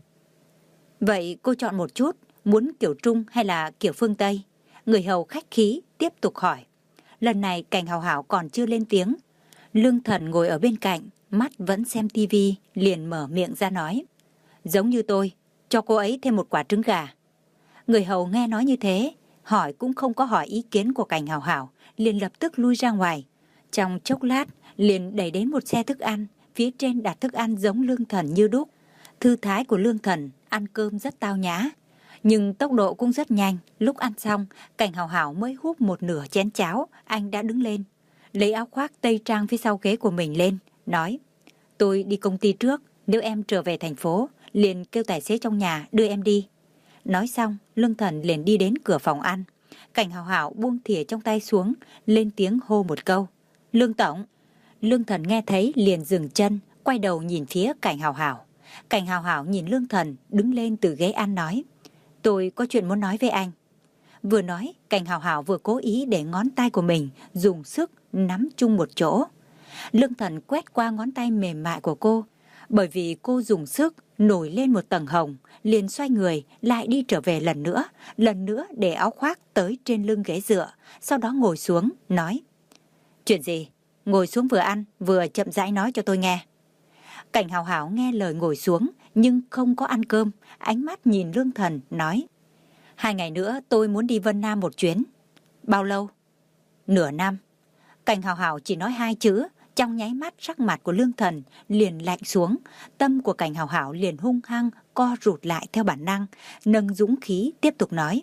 Vậy cô chọn một chút, muốn kiểu Trung hay là kiểu phương Tây? Người hầu khách khí tiếp tục hỏi. Lần này Cảnh Hào Hảo còn chưa lên tiếng. Lương Thần ngồi ở bên cạnh, mắt vẫn xem tivi, liền mở miệng ra nói. Giống như tôi, cho cô ấy thêm một quả trứng gà. Người hầu nghe nói như thế, hỏi cũng không có hỏi ý kiến của Cảnh Hào Hảo, liền lập tức lui ra ngoài. Trong chốc lát, liền đẩy đến một xe thức ăn, phía trên đặt thức ăn giống Lương Thần như đúc. Thư thái của Lương Thần ăn cơm rất tao nhã, nhưng tốc độ cũng rất nhanh. Lúc ăn xong, Cảnh Hào Hảo mới húp một nửa chén cháo, anh đã đứng lên, lấy áo khoác tây trang phía sau ghế của mình lên, nói. Tôi đi công ty trước, nếu em trở về thành phố, liền kêu tài xế trong nhà đưa em đi. Nói xong, Lương Thần liền đi đến cửa phòng ăn. Cảnh Hào Hảo buông thìa trong tay xuống, lên tiếng hô một câu. Lương tổng. Lương Thần nghe thấy liền dừng chân, quay đầu nhìn phía Cảnh Hào Hảo. Cảnh Hào Hảo nhìn Lương Thần đứng lên từ ghế ăn nói. Tôi có chuyện muốn nói với anh. Vừa nói, Cảnh Hào Hảo vừa cố ý để ngón tay của mình dùng sức nắm chung một chỗ. Lương Thần quét qua ngón tay mềm mại của cô. Bởi vì cô dùng sức nổi lên một tầng hồng, liền xoay người lại đi trở về lần nữa, lần nữa để áo khoác tới trên lưng ghế dựa, sau đó ngồi xuống, nói. Chuyện gì? Ngồi xuống vừa ăn, vừa chậm rãi nói cho tôi nghe. Cảnh Hào Hảo nghe lời ngồi xuống, nhưng không có ăn cơm, ánh mắt nhìn Lương Thần, nói. Hai ngày nữa tôi muốn đi Vân Nam một chuyến. Bao lâu? Nửa năm. Cảnh Hào Hảo chỉ nói hai chữ, trong nháy mắt sắc mặt của Lương Thần liền lạnh xuống, tâm của Cảnh Hào Hảo liền hung hăng co rụt lại theo bản năng, nâng dũng khí tiếp tục nói.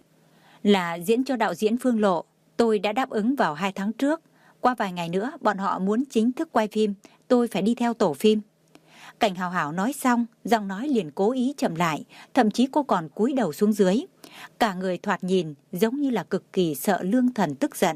Là diễn cho đạo diễn Phương Lộ, tôi đã đáp ứng vào hai tháng trước. Qua vài ngày nữa bọn họ muốn chính thức quay phim, tôi phải đi theo tổ phim. Cảnh Hào Hảo nói xong, giọng nói liền cố ý chậm lại, thậm chí cô còn cúi đầu xuống dưới. Cả người thoạt nhìn giống như là cực kỳ sợ Lương Thần tức giận.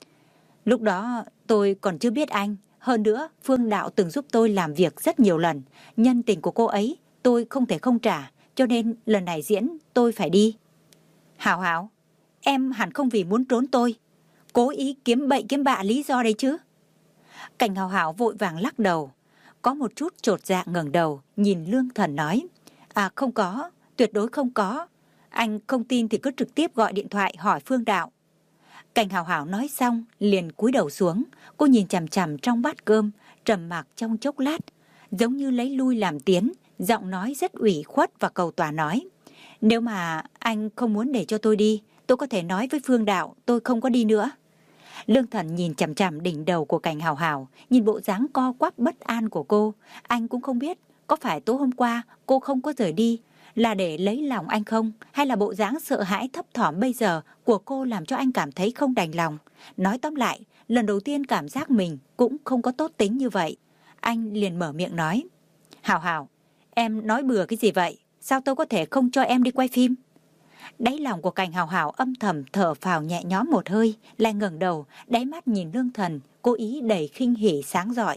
Lúc đó tôi còn chưa biết anh, hơn nữa Phương Đạo từng giúp tôi làm việc rất nhiều lần. Nhân tình của cô ấy tôi không thể không trả, cho nên lần này diễn tôi phải đi. Hảo Hảo, em hẳn không vì muốn trốn tôi, cố ý kiếm bậy kiếm bạ lý do đấy chứ. Cảnh Hào Hảo vội vàng lắc đầu, có một chút chột dạ ngẩng đầu nhìn Lương Thần nói. À không có, tuyệt đối không có. Anh không tin thì cứ trực tiếp gọi điện thoại hỏi Phương Đạo. Cảnh Hào Hảo nói xong liền cúi đầu xuống. Cô nhìn chằm chằm trong bát cơm, trầm mặc trong chốc lát, giống như lấy lui làm tiến, giọng nói rất ủy khuất và cầu tòa nói. Nếu mà anh không muốn để cho tôi đi, tôi có thể nói với Phương Đạo tôi không có đi nữa. Lương Thần nhìn chằm chằm đỉnh đầu của Cảnh Hào Hào, nhìn bộ dáng co quắp bất an của cô. Anh cũng không biết có phải tối hôm qua cô không có rời đi là để lấy lòng anh không, hay là bộ dáng sợ hãi thấp thỏm bây giờ của cô làm cho anh cảm thấy không đành lòng. Nói tóm lại, lần đầu tiên cảm giác mình cũng không có tốt tính như vậy. Anh liền mở miệng nói: Hào Hào, em nói bừa cái gì vậy? Sao tôi có thể không cho em đi quay phim? Đáy lòng của Cảnh Hào Hào âm thầm thở phào nhẹ nhõm một hơi, lại ngẩng đầu, đáy mắt nhìn Lương Thần, cố ý đầy khinh hỉ sáng rọi.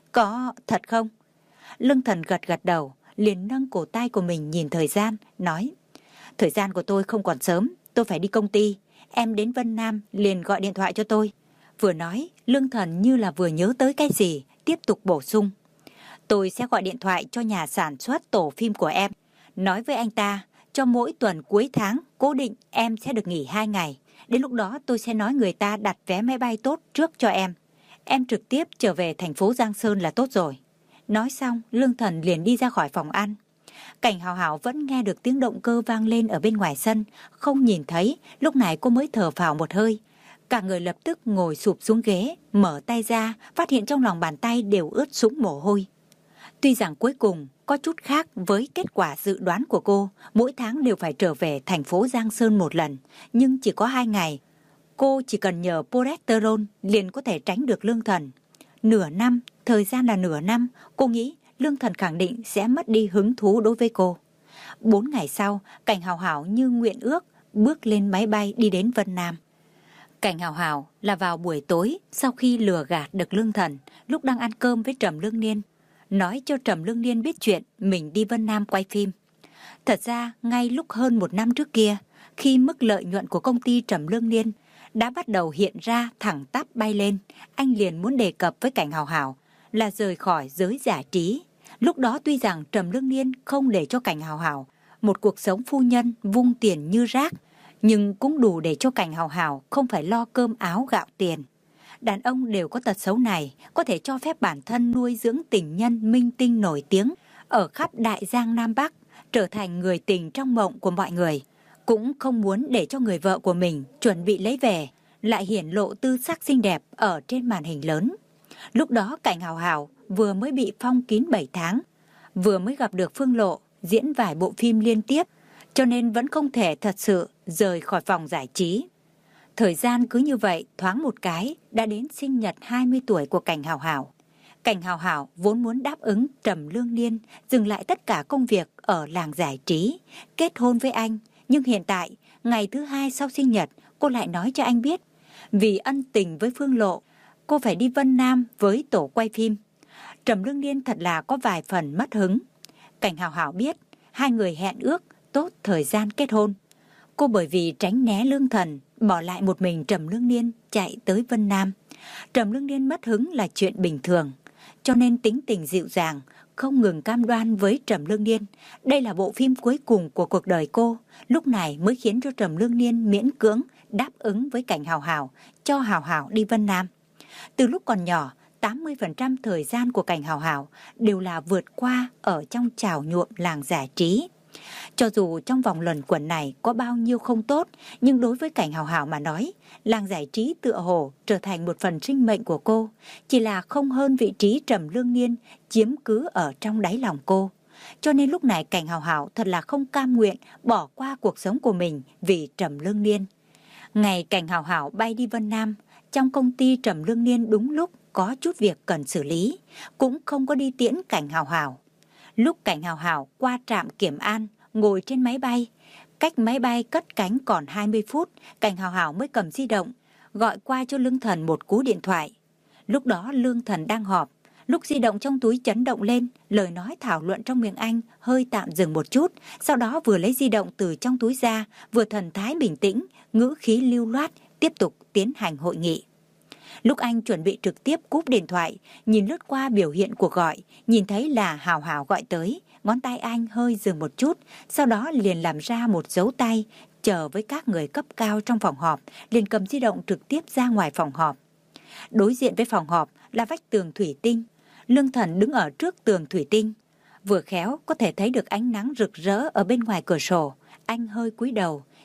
Có thật không? Lương Thần gật gật đầu, liền nâng cổ tay của mình nhìn thời gian, nói: Thời gian của tôi không còn sớm, tôi phải đi công ty. Em đến Vân Nam liền gọi điện thoại cho tôi. Vừa nói, Lương Thần như là vừa nhớ tới cái gì, tiếp tục bổ sung: Tôi sẽ gọi điện thoại cho nhà sản xuất tổ phim của em, nói với anh ta cho mỗi tuần cuối tháng cố định em sẽ được nghỉ hai ngày. Đến lúc đó tôi sẽ nói người ta đặt vé máy bay tốt trước cho em. Em trực tiếp trở về thành phố Giang Sơn là tốt rồi. Nói xong, Lương Thần liền đi ra khỏi phòng ăn. Cảnh Hào Hào vẫn nghe được tiếng động cơ vang lên ở bên ngoài sân, không nhìn thấy, lúc này cô mới thở phào một hơi. Cả người lập tức ngồi sụp xuống ghế, mở tay ra, phát hiện trong lòng bàn tay đều ướt sũng mồ hôi. Tuy rằng cuối cùng có chút khác với kết quả dự đoán của cô, mỗi tháng đều phải trở về thành phố Giang Sơn một lần, nhưng chỉ có hai ngày. Cô chỉ cần nhờ Progesterone liền có thể tránh được Lương Thần. Nửa năm, thời gian là nửa năm, cô nghĩ Lương Thần khẳng định sẽ mất đi hứng thú đối với cô. Bốn ngày sau, Cảnh Hào Hào như nguyện ước, bước lên máy bay đi đến Vân Nam. Cảnh Hào Hào là vào buổi tối sau khi lừa gạt được Lương Thần, lúc đang ăn cơm với Trầm Lương Niên, nói cho Trầm Lương Niên biết chuyện mình đi Vân Nam quay phim. Thật ra, ngay lúc hơn một năm trước kia, khi mức lợi nhuận của công ty Trầm Lương Niên đã bắt đầu hiện ra thẳng tắp bay lên, anh liền muốn đề cập với Cảnh Hào Hào là rời khỏi giới giải trí. Lúc đó tuy rằng Trầm Lương Niên không để cho Cảnh Hào Hào một cuộc sống phu nhân vung tiền như rác, nhưng cũng đủ để cho Cảnh Hào Hào không phải lo cơm áo gạo tiền. Đàn ông đều có tật xấu này, có thể cho phép bản thân nuôi dưỡng tình nhân minh tinh nổi tiếng ở khắp Đại Giang Nam Bắc, trở thành người tình trong mộng của mọi người. Cũng không muốn để cho người vợ của mình chuẩn bị lấy về lại hiển lộ tư sắc xinh đẹp ở trên màn hình lớn. Lúc đó Cảnh Hào Hào vừa mới bị phong kín bảy tháng, vừa mới gặp được Phương Lộ diễn vài bộ phim liên tiếp, cho nên vẫn không thể thật sự rời khỏi vòng giải trí. Thời gian cứ như vậy thoáng một cái đã đến sinh nhật hai mươi tuổi của Cảnh Hào Hào. Cảnh Hào Hào vốn muốn đáp ứng Trầm Lương Niên dừng lại tất cả công việc ở làng giải trí, kết hôn với anh. Nhưng hiện tại, ngày thứ hai sau sinh nhật, cô lại nói cho anh biết, vì ân tình với Phương Lộ, cô phải đi Vân Nam với tổ quay phim. Trầm Lương Niên thật là có vài phần mất hứng. Cảnh Hào Hào biết, hai người hẹn ước tốt thời gian kết hôn. Cô bởi vì tránh né Lương Thần, bỏ lại một mình Trầm Lương Niên chạy tới Vân Nam. Trầm Lương Niên mất hứng là chuyện bình thường, cho nên tính tình dịu dàng, không ngừng cam đoan với Trầm Lương Niên. Đây là bộ phim cuối cùng của cuộc đời cô, lúc này mới khiến cho Trầm Lương Niên miễn cưỡng đáp ứng với Cảnh Hào Hào, cho Hào Hào đi Vân Nam. Từ lúc còn nhỏ, tám mươi phần trăm thời gian của Cảnh Hào Hào đều là vượt qua ở trong trào nhuộm làng giải trí. Cho dù trong vòng luẩn quẩn này có bao nhiêu không tốt, nhưng đối với Cảnh Hào Hào mà nói, làng giải trí tựa hồ trở thành một phần sinh mệnh của cô, chỉ là không hơn vị trí Trầm Lương Niên chiếm cứ ở trong đáy lòng cô. Cho nên lúc này Cảnh Hào Hào thật là không cam nguyện bỏ qua cuộc sống của mình vì Trầm Lương Niên. Ngày Cảnh Hào Hào bay đi Vân Nam, trong công ty Trầm Lương Niên đúng lúc có chút việc cần xử lý, cũng không có đi tiễn Cảnh Hào Hào. Lúc Cảnh Hào Hào qua trạm Kiểm An, ngồi trên máy bay, cách máy bay cất cánh còn hai mươi phút, Cảnh Hào Hào mới cầm di động, gọi qua cho Lương Thần một cú điện thoại. Lúc đó Lương Thần đang họp, lúc di động trong túi chấn động lên, lời nói thảo luận trong miệng anh hơi tạm dừng một chút, sau đó vừa lấy di động từ trong túi ra, vừa thần thái bình tĩnh, ngữ khí lưu loát, tiếp tục tiến hành hội nghị. Lúc anh chuẩn bị trực tiếp cúp điện thoại, nhìn lướt qua biểu hiện cuộc gọi, nhìn thấy là Hào Hào gọi tới, ngón tay anh hơi dừng một chút, sau đó liền làm ra một dấu tay, chờ với các người cấp cao trong phòng họp, liền cầm di động trực tiếp ra ngoài phòng họp. Đối diện với phòng họp là vách tường thủy tinh, Lương Thần đứng ở trước tường thủy tinh, vừa khéo có thể thấy được ánh nắng rực rỡ ở bên ngoài cửa sổ. Anh hơi cúi đầu,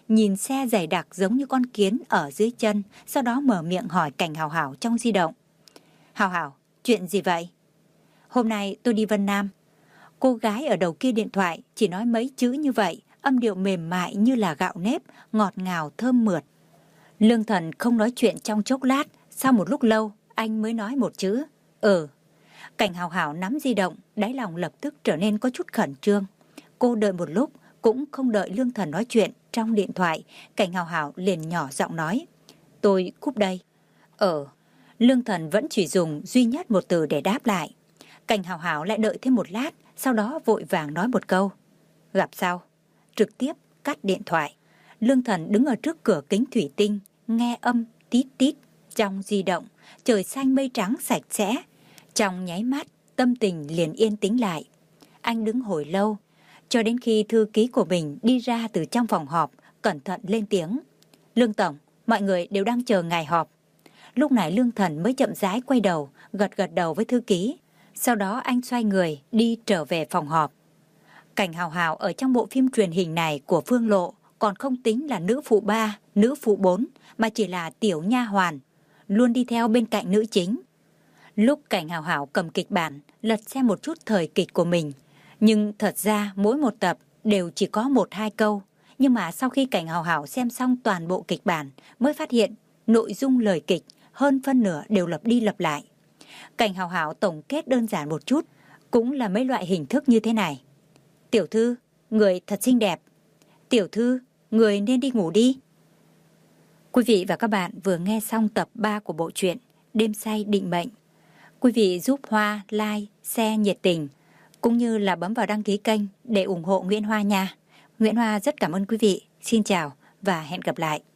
nhìn xe dày đặc giống như con kiến ở dưới chân, sau đó mở miệng hỏi Cảnh Hào Hào trong di động. Hào Hào, chuyện gì vậy? Hôm nay tôi đi Vân Nam. Cô gái ở đầu kia điện thoại chỉ nói mấy chữ như vậy, âm điệu mềm mại như là gạo nếp, ngọt ngào thơm mượt. Lương Thần không nói chuyện trong chốc lát, sau một lúc lâu anh mới nói một chữ, ừ. Cảnh Hào Hào nắm di động, đáy lòng lập tức trở nên có chút khẩn trương. Cô đợi một lúc, cũng không đợi Lương Thần nói chuyện trong điện thoại, Cảnh Hào Hào liền nhỏ giọng nói, tôi cúp đây. Ờ, Lương Thần vẫn chỉ dùng duy nhất một từ để đáp lại. Cảnh Hào Hào lại đợi thêm một lát, sau đó vội vàng nói một câu, gặp sau. Trực tiếp cắt điện thoại. Lương Thần đứng ở trước cửa kính thủy tinh, nghe âm tít tít trong di động, trời xanh mây trắng sạch sẽ. Trong nháy mắt, tâm tình liền yên tĩnh lại. Anh đứng hồi lâu, cho đến khi thư ký của mình đi ra từ trong phòng họp, cẩn thận lên tiếng. Lương Tổng, mọi người đều đang chờ ngài họp. Lúc này Lương Thần mới chậm rãi quay đầu, gật gật đầu với thư ký. Sau đó anh xoay người đi trở về phòng họp. Cảnh Hào Hào ở trong bộ phim truyền hình này của Phương Lộ còn không tính là nữ phụ ba, nữ phụ bốn, mà chỉ là tiểu nha hoàn, luôn đi theo bên cạnh nữ chính. Lúc Cảnh Hào Hào cầm kịch bản, lật xem một chút thời kịch của mình, nhưng thật ra mỗi một tập đều chỉ có một hai câu. Nhưng mà sau khi Cảnh Hào Hào xem xong toàn bộ kịch bản, mới phát hiện nội dung lời kịch hơn phân nửa đều lặp đi lặp lại. Cảnh Hào Hào tổng kết đơn giản một chút, cũng là mấy loại hình thức như thế này. Tiểu thư, người thật xinh đẹp. Tiểu thư, người nên đi ngủ đi. Quý vị và các bạn vừa nghe xong tập ba của bộ truyện Đêm Say Định Mệnh. Quý vị giúp Hoa like, share nhiệt tình, cũng như là bấm vào đăng ký kênh để ủng hộ Nguyễn Hoa nha. Nguyễn Hoa rất cảm ơn quý vị. Xin chào và hẹn gặp lại.